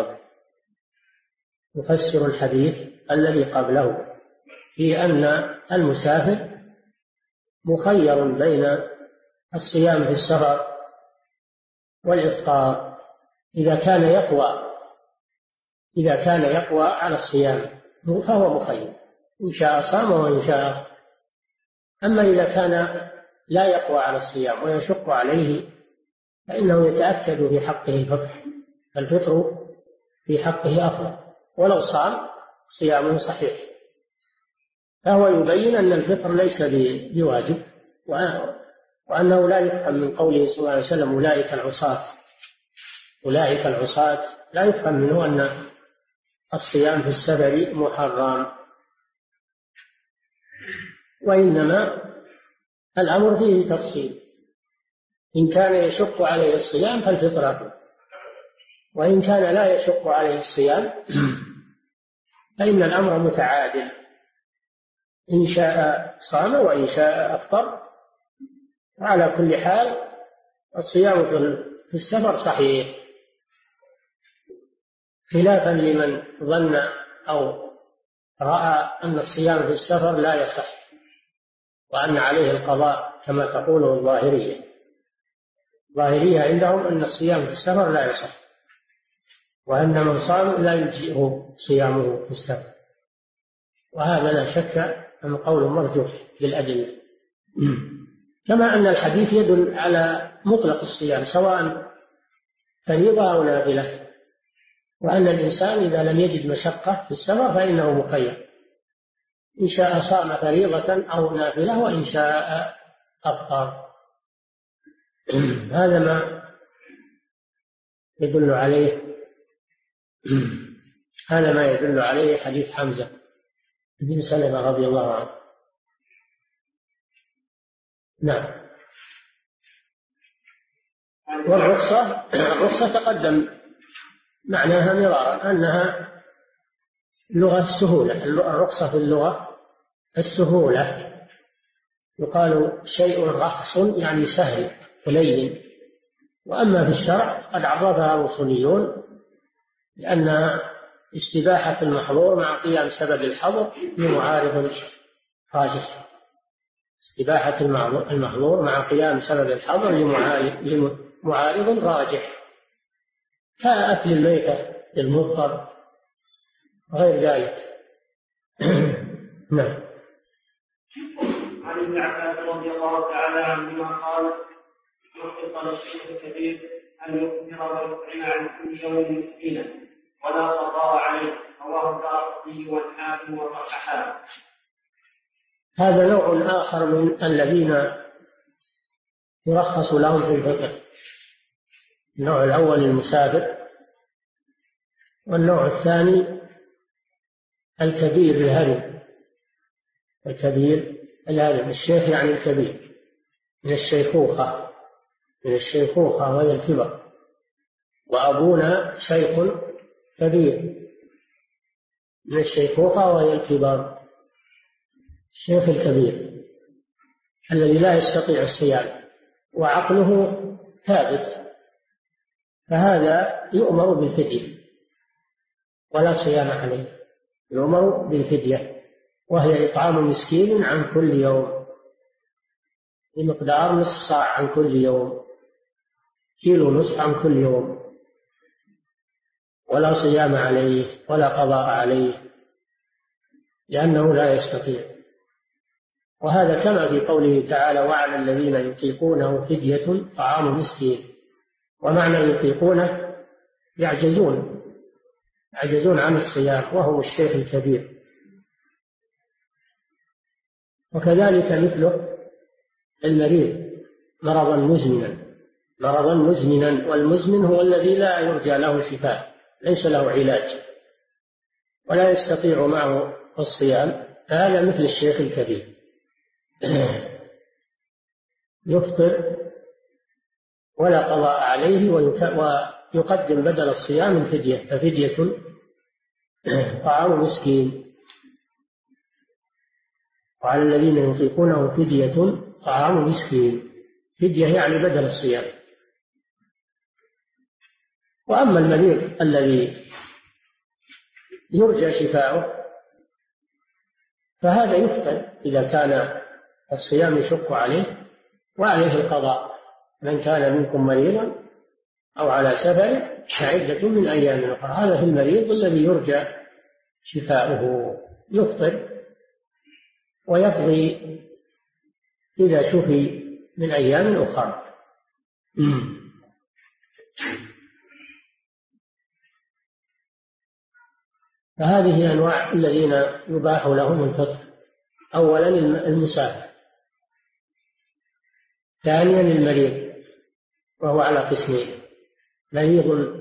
الذي قبله في أن المسافر مخير بين الصيام في السفر والإفطار إذا كان يقوى على الصيام فهو مخير، إن شاء صام وإن شاء أفطر. أما إذا كان لا يقوى على الصيام ويشق عليه فإنه يتأكد في حقه الفطر في حقه أفضل، ولو صام صيامه صحيح. فهو يبين أن الفطر ليس بواجب، وأنه لا يفهم من قوله صلى الله عليه وسلم: أولئك العصاة لا يفهم منه أن الصيام في السفر محرم، وإنما الأمر فيه تفصيل. إن كان يشق عليه الصيام فالفطرة، وإن كان لا يشق عليه الصيام فإن الأمر متعادل، إن شاء صام وإن شاء أفطر. وعلى كل حال الصيام في السفر صحيح، خلافا لمن ظن أو رأى أن الصيام في السفر لا يصح وأن عليه القضاء كما تقوله الظاهرية عندهم أن الصيام في السفر لا يصح، وأن من صام لا يجزئه صيامه في السفر، وهذا لا شك أن قول مرجوح بالأدلة. كما أن الحديث يدل على مطلق الصيام سواء فريضة أو نافلة، وأن الإنسان إذا لم يجد مشقة في السفر فإنه مخير، إن شاء صام فريضة أو نافلة وإن شاء أفطر. هذا ما يدل عليه حديث حمزة بن سلمة رضي الله عنه. نعم. والرخصة تقدم معناها مرارا أنها لغة السهولة. الرخصة في اللغة السهولة، يقال شيء رخص يعني سهل ولين. وأما في الشرع قد عرفها الأصوليون لأن استباحة المحظور مع قيام سبب الحظر لمعارض راجح. استباحة المحظور مع قيام سبب الحظر لمعارض راجح، كأكل الميتة للمضطر غير ذلك. نعم. عن ابن عباس رضي الله تعالى عنهما قال: يحق للشيخ الكبير أن يفطر ويطعم عن كل يوم مسكينا ولا قضاء عليه. رواه الدارقطني والحاكم والصحابة. هذا نوع آخر من الذين يرخص لهم في الفطر. النوع الأول المسافر، والنوع الثاني الكبير الهرم. الكبير الهرم، الشيخ يعني الكبير، من الشيخوخة وهي الكبر، وأبونا شيخ كبير، من الشيخوخة وهي الكبر. الشيخ الكبير الذي لا يستطيع الصيام وعقله ثابت، فهذا يؤمر بالفدية ولا صيام عليه، يؤمر بالفدية، وهي إطعام مسكين عن كل يوم بمقدار نصف صاع عن كل يوم، كيلو نصف عن كل يوم، ولا صيام عليه ولا قضاء عليه لأنه لا يستطيع. وهذا كما في قوله تعالى: وعلى الذين يطيقونه فدية طعام مسكين. ومعنى يطيقونه يعجزون عن الصيام، وهو الشيخ الكبير. وكذلك مثله المريض مرضا مزمنا، والمزمن هو الذي لا يرجى له شفاء، ليس له علاج ولا يستطيع معه الصيام، هذا مثل الشيخ الكبير. يفطر ولا قضاء عليه، ويقدم بدل الصيام الفدية، ففدية طعام مسكين. وعلى الذين يطيقونه فدية طعام مسكين، فدية يعني بدل الصيام. وأما المريض الذي يرجى شفاؤه فهذا يفطر إذا كان الصيام يشق عليه، وعليه القضاء. من كان منكم مريضا أو على سفر فعدة من أيام أخرى. هذا في المريض الذي يرجى شفاؤه، يفطر ويقضي إذا شفي من أيام أخرى. فهذه أنواع الذين يباح لهم الفطر: أولا المسافر، ثانيا المريض وهو على قسمين: مريض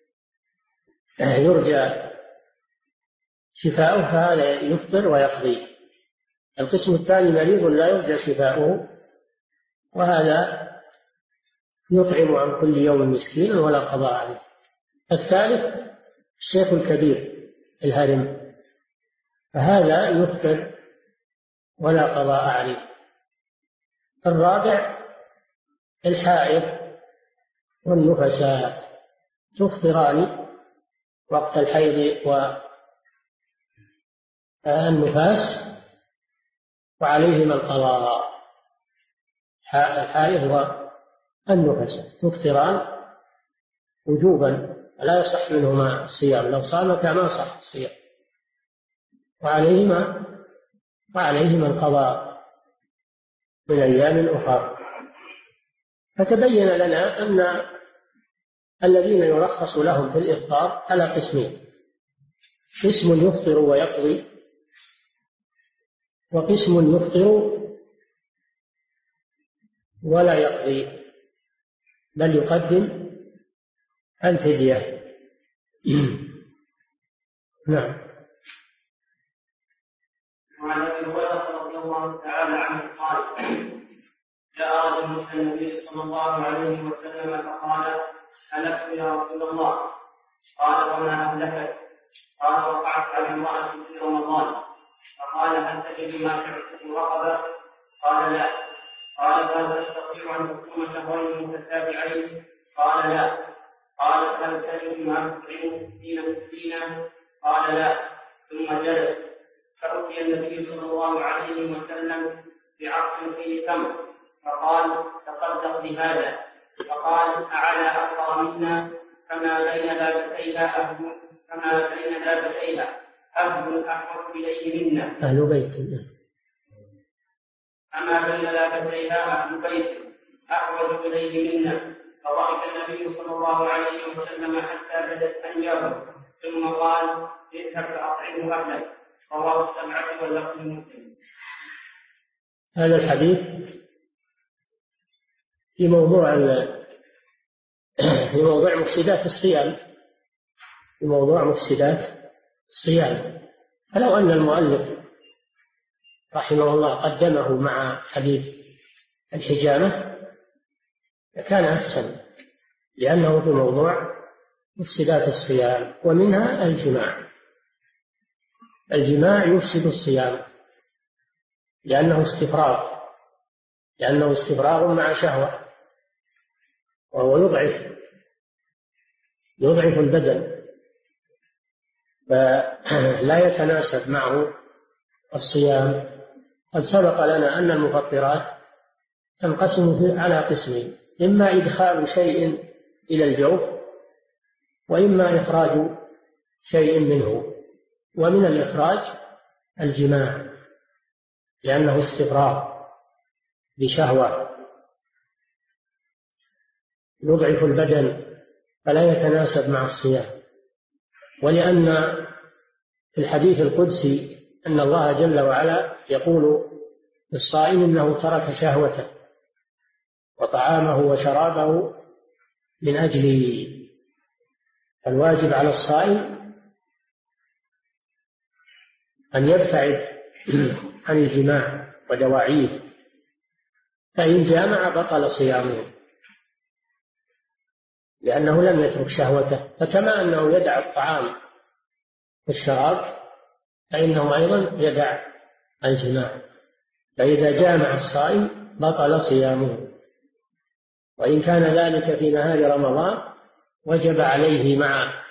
يرجى شفاؤه فهذا يفطر ويقضي. القسم الثاني مريض لا يرجى شفاؤه، وهذا يطعم عن كل يوم مسكينا ولا قضاء عليه. الثالث الشيخ الكبير الهرم، فهذا يفطر ولا قضاء عليه. الرابع الحائض والنفساء، تفطران وقت الحيض والنفاس وعليهما القضاء. الحائض والنفساء تفطران وجوبا، لا يصح منهما الصيام، لو صامتا ما صح الصيام، وعليهما القضاء من أيام أخرى. فتبين لنا أن الذين يرخص لهم في الإفطار على قسمين: قسم يفطر ويقضي، وقسم يفطر ولا يقضي بل يقدم الفدية. نعم. وعن ابي هريره رضي الله تعالى عنه قال: جاء رجل الى النبي صلى الله عليه وسلم فقال: هلكت يا رسول الله. قال: وما اهلكت؟ قال: وقعت على امراه في رمضان. فقال: هل تجد ما تعتق رقبه؟ قال: لا. قال: فهل تستطيع ان تصوم شهرين متتابعين؟ قال: لا. قال: هل تجد ما تطعم 60 مسكينا؟ قال: لا. ثم جلس، فأتي النبي صلى الله عليه وسلم بعرض فيه تمر، فقال: تصدق بهذا. فقال: أعلى أبقى منا، فما بين لابتيها عبد أحوج إليه منا. أهل بيت. أما بين لابتيها أهل بيت أحوج إليه منا. فضحك النبي صلى الله عليه وسلم حتى بدت أنيابه ثم قال: اذهب فأطعمه أهلك. رواه السبعة واللفظ مسلم. هذا الحديث في موضوع مفسدات الصيام، في موضوع مفسدات الصيام. فلو أن المؤلف رحمه الله قدمه مع حديث الحجامة لكان أحسن، لأنه في موضوع مفسدات الصيام، ومنها الجماع. الجماع يفسد الصيام لأنه استفراغ مع شهوة، وهو يضعف البدن، فلا يتناسب معه الصيام. قد سبق لنا أن المفطرات تنقسم على قسمين: إما إدخال شيء إلى الجوف، وإما إخراج شيء منه. ومن الإخراج الجماع، لأنه استفراغ بشهوة يضعف البدن فلا يتناسب مع الصيام. ولأن في الحديث القدسي أن الله جل وعلا يقول للصائم إنه ترك شهوته وطعامه وشرابه من أجلي. الواجب على الصائم أن يبتعد عن الجماع ودواعيه، فإن جامع بطل صيامه، لأنه لم يترك شهوته. فكما أنه يدع الطعام والشراب فإنه أيضا يدع الجماع. فإذا جامع الصائم بطل صيامه، وإن كان ذلك في نهار رمضان وجب عليه مع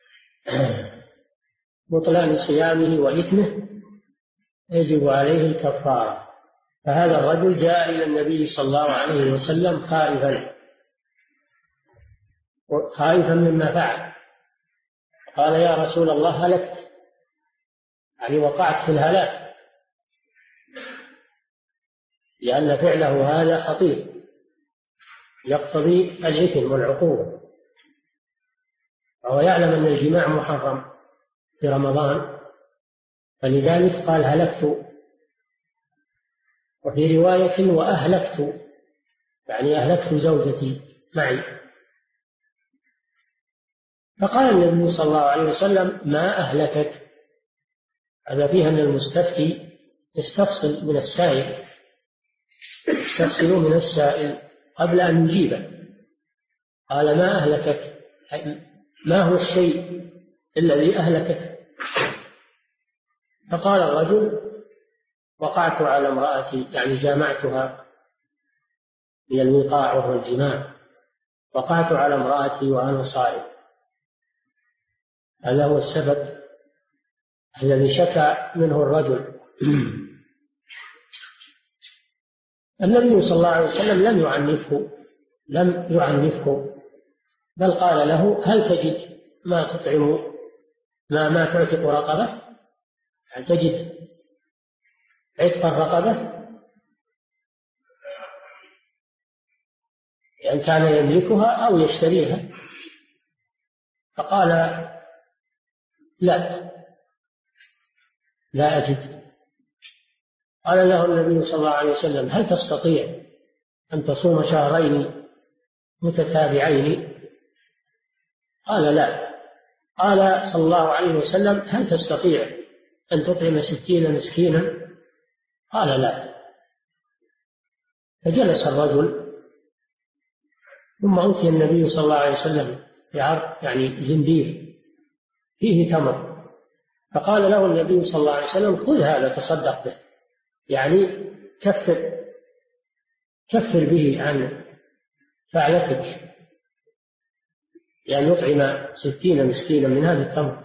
بطلان صيامه وإثمه يجب عليه الكفارة. فهذا الرجل جاء إلى النبي صلى الله عليه وسلم خائفا مما فعل. قال: يا رسول الله هلكت، يعني وقعت في الهلاك، لأن فعله هذا خطير يقتضي الإثم والعقوبة. وهو يعلم أن الجماع محرم في رمضان، فلذلك قال: هلكت. وفي رواية: وأهلكت، يعني أهلكت زوجتي معي. فقال النبي صلى الله عليه وسلم: ما أهلكك؟ هذا فيه أن المستفتي يستفصل من السائل قبل أن يجيبه. قال: ما أهلكك؟ ما هو الشيء الذي أهلكك؟ فقال الرجل: وقعت على امرأتي، يعني جامعتها، هي الوقاع وهو الجماع، وقعت على امرأتي وأنا صائم. هذا هو السبب الذي شكى منه الرجل. النبي صلى الله عليه وسلم لم يعنفه، بل قال له: هل تجد ما تطعم ما تعتق رقبة؟ هل تجد عتق الرقبة؟ يعني كان يملكها أو يشتريها. فقال: لا أجد. قال له النبي صلى الله عليه وسلم: هل تستطيع أن تصوم شهرين متتابعين؟ قال: لا. قال صلى الله عليه وسلم: هل تستطيع أن تطعم 60 مسكينا؟ قال: لا. فجلس الرجل، ثم أتي النبي صلى الله عليه وسلم بعرض، يعني زنبير فيه تمر، فقال له النبي صلى الله عليه وسلم: خذ هذا تصدق به، يعني كفر به عن فعلتك، يعني يطعم 60 مسكينا من هذا التمر.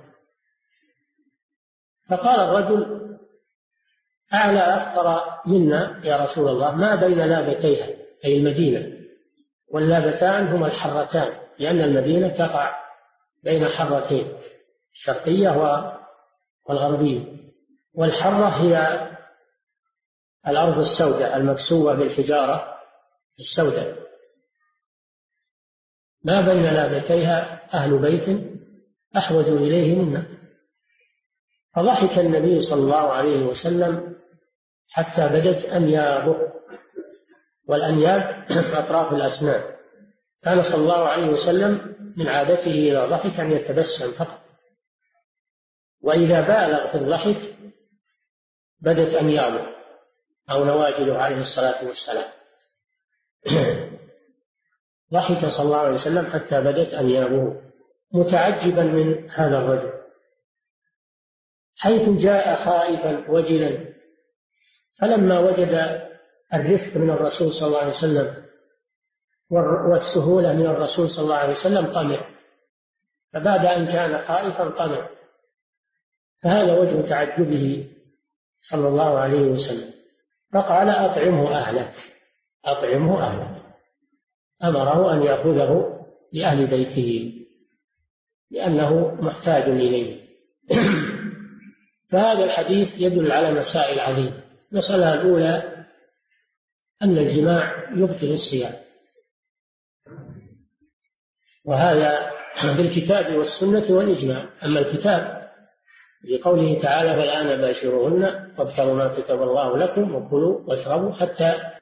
فقال الرجل: أعلى أفقر منا يا رسول الله، ما بين لابتيها، أي المدينة، واللابتان هما الحرتان، لأن المدينة تقع بين حرتين، الشرقية والغربية. والحرة هي الأرض السوداء المكسوة بالحجارة السوداء ما بين لابتيها أهل بيت أحوج إليه منا. فضحك النبي صلى الله عليه وسلم حتى بدت أنيابه، والأنياب أطراف الأسنان. كان صلى الله عليه وسلم من عادته إذا ضحك أن يتبسم فقط، وإذا بالغ في الضحك بدت أنيابه أو نواجذه عليه الصلاة والسلام. ضحك صلى الله عليه وسلم حتى بدت أنيابه متعجبا من هذا الرجل، حيث جاء خائفا وجلا. فلما وجد الرفق من الرسول صلى الله عليه وسلم والسهولة من الرسول صلى الله عليه وسلم طمع، فبعد أن كان خائفا طمع. فهذا وجه تعجبه صلى الله عليه وسلم. فقال أطعمه أهلك، أطعمه أهلك. أمره أن يأخذه لأهل بيته لأنه محتاج إليه. فهذا الحديث يدل على مسائل عظيمة. المسألة الأولى أن الجماع يبطل الصيام، وهذا بالكتاب والسنة والإجماع. أما الكتاب لقوله تعالى فالآن باشروهن وابتغوا ما كتب الله لكم وكلوا واشربوا حتى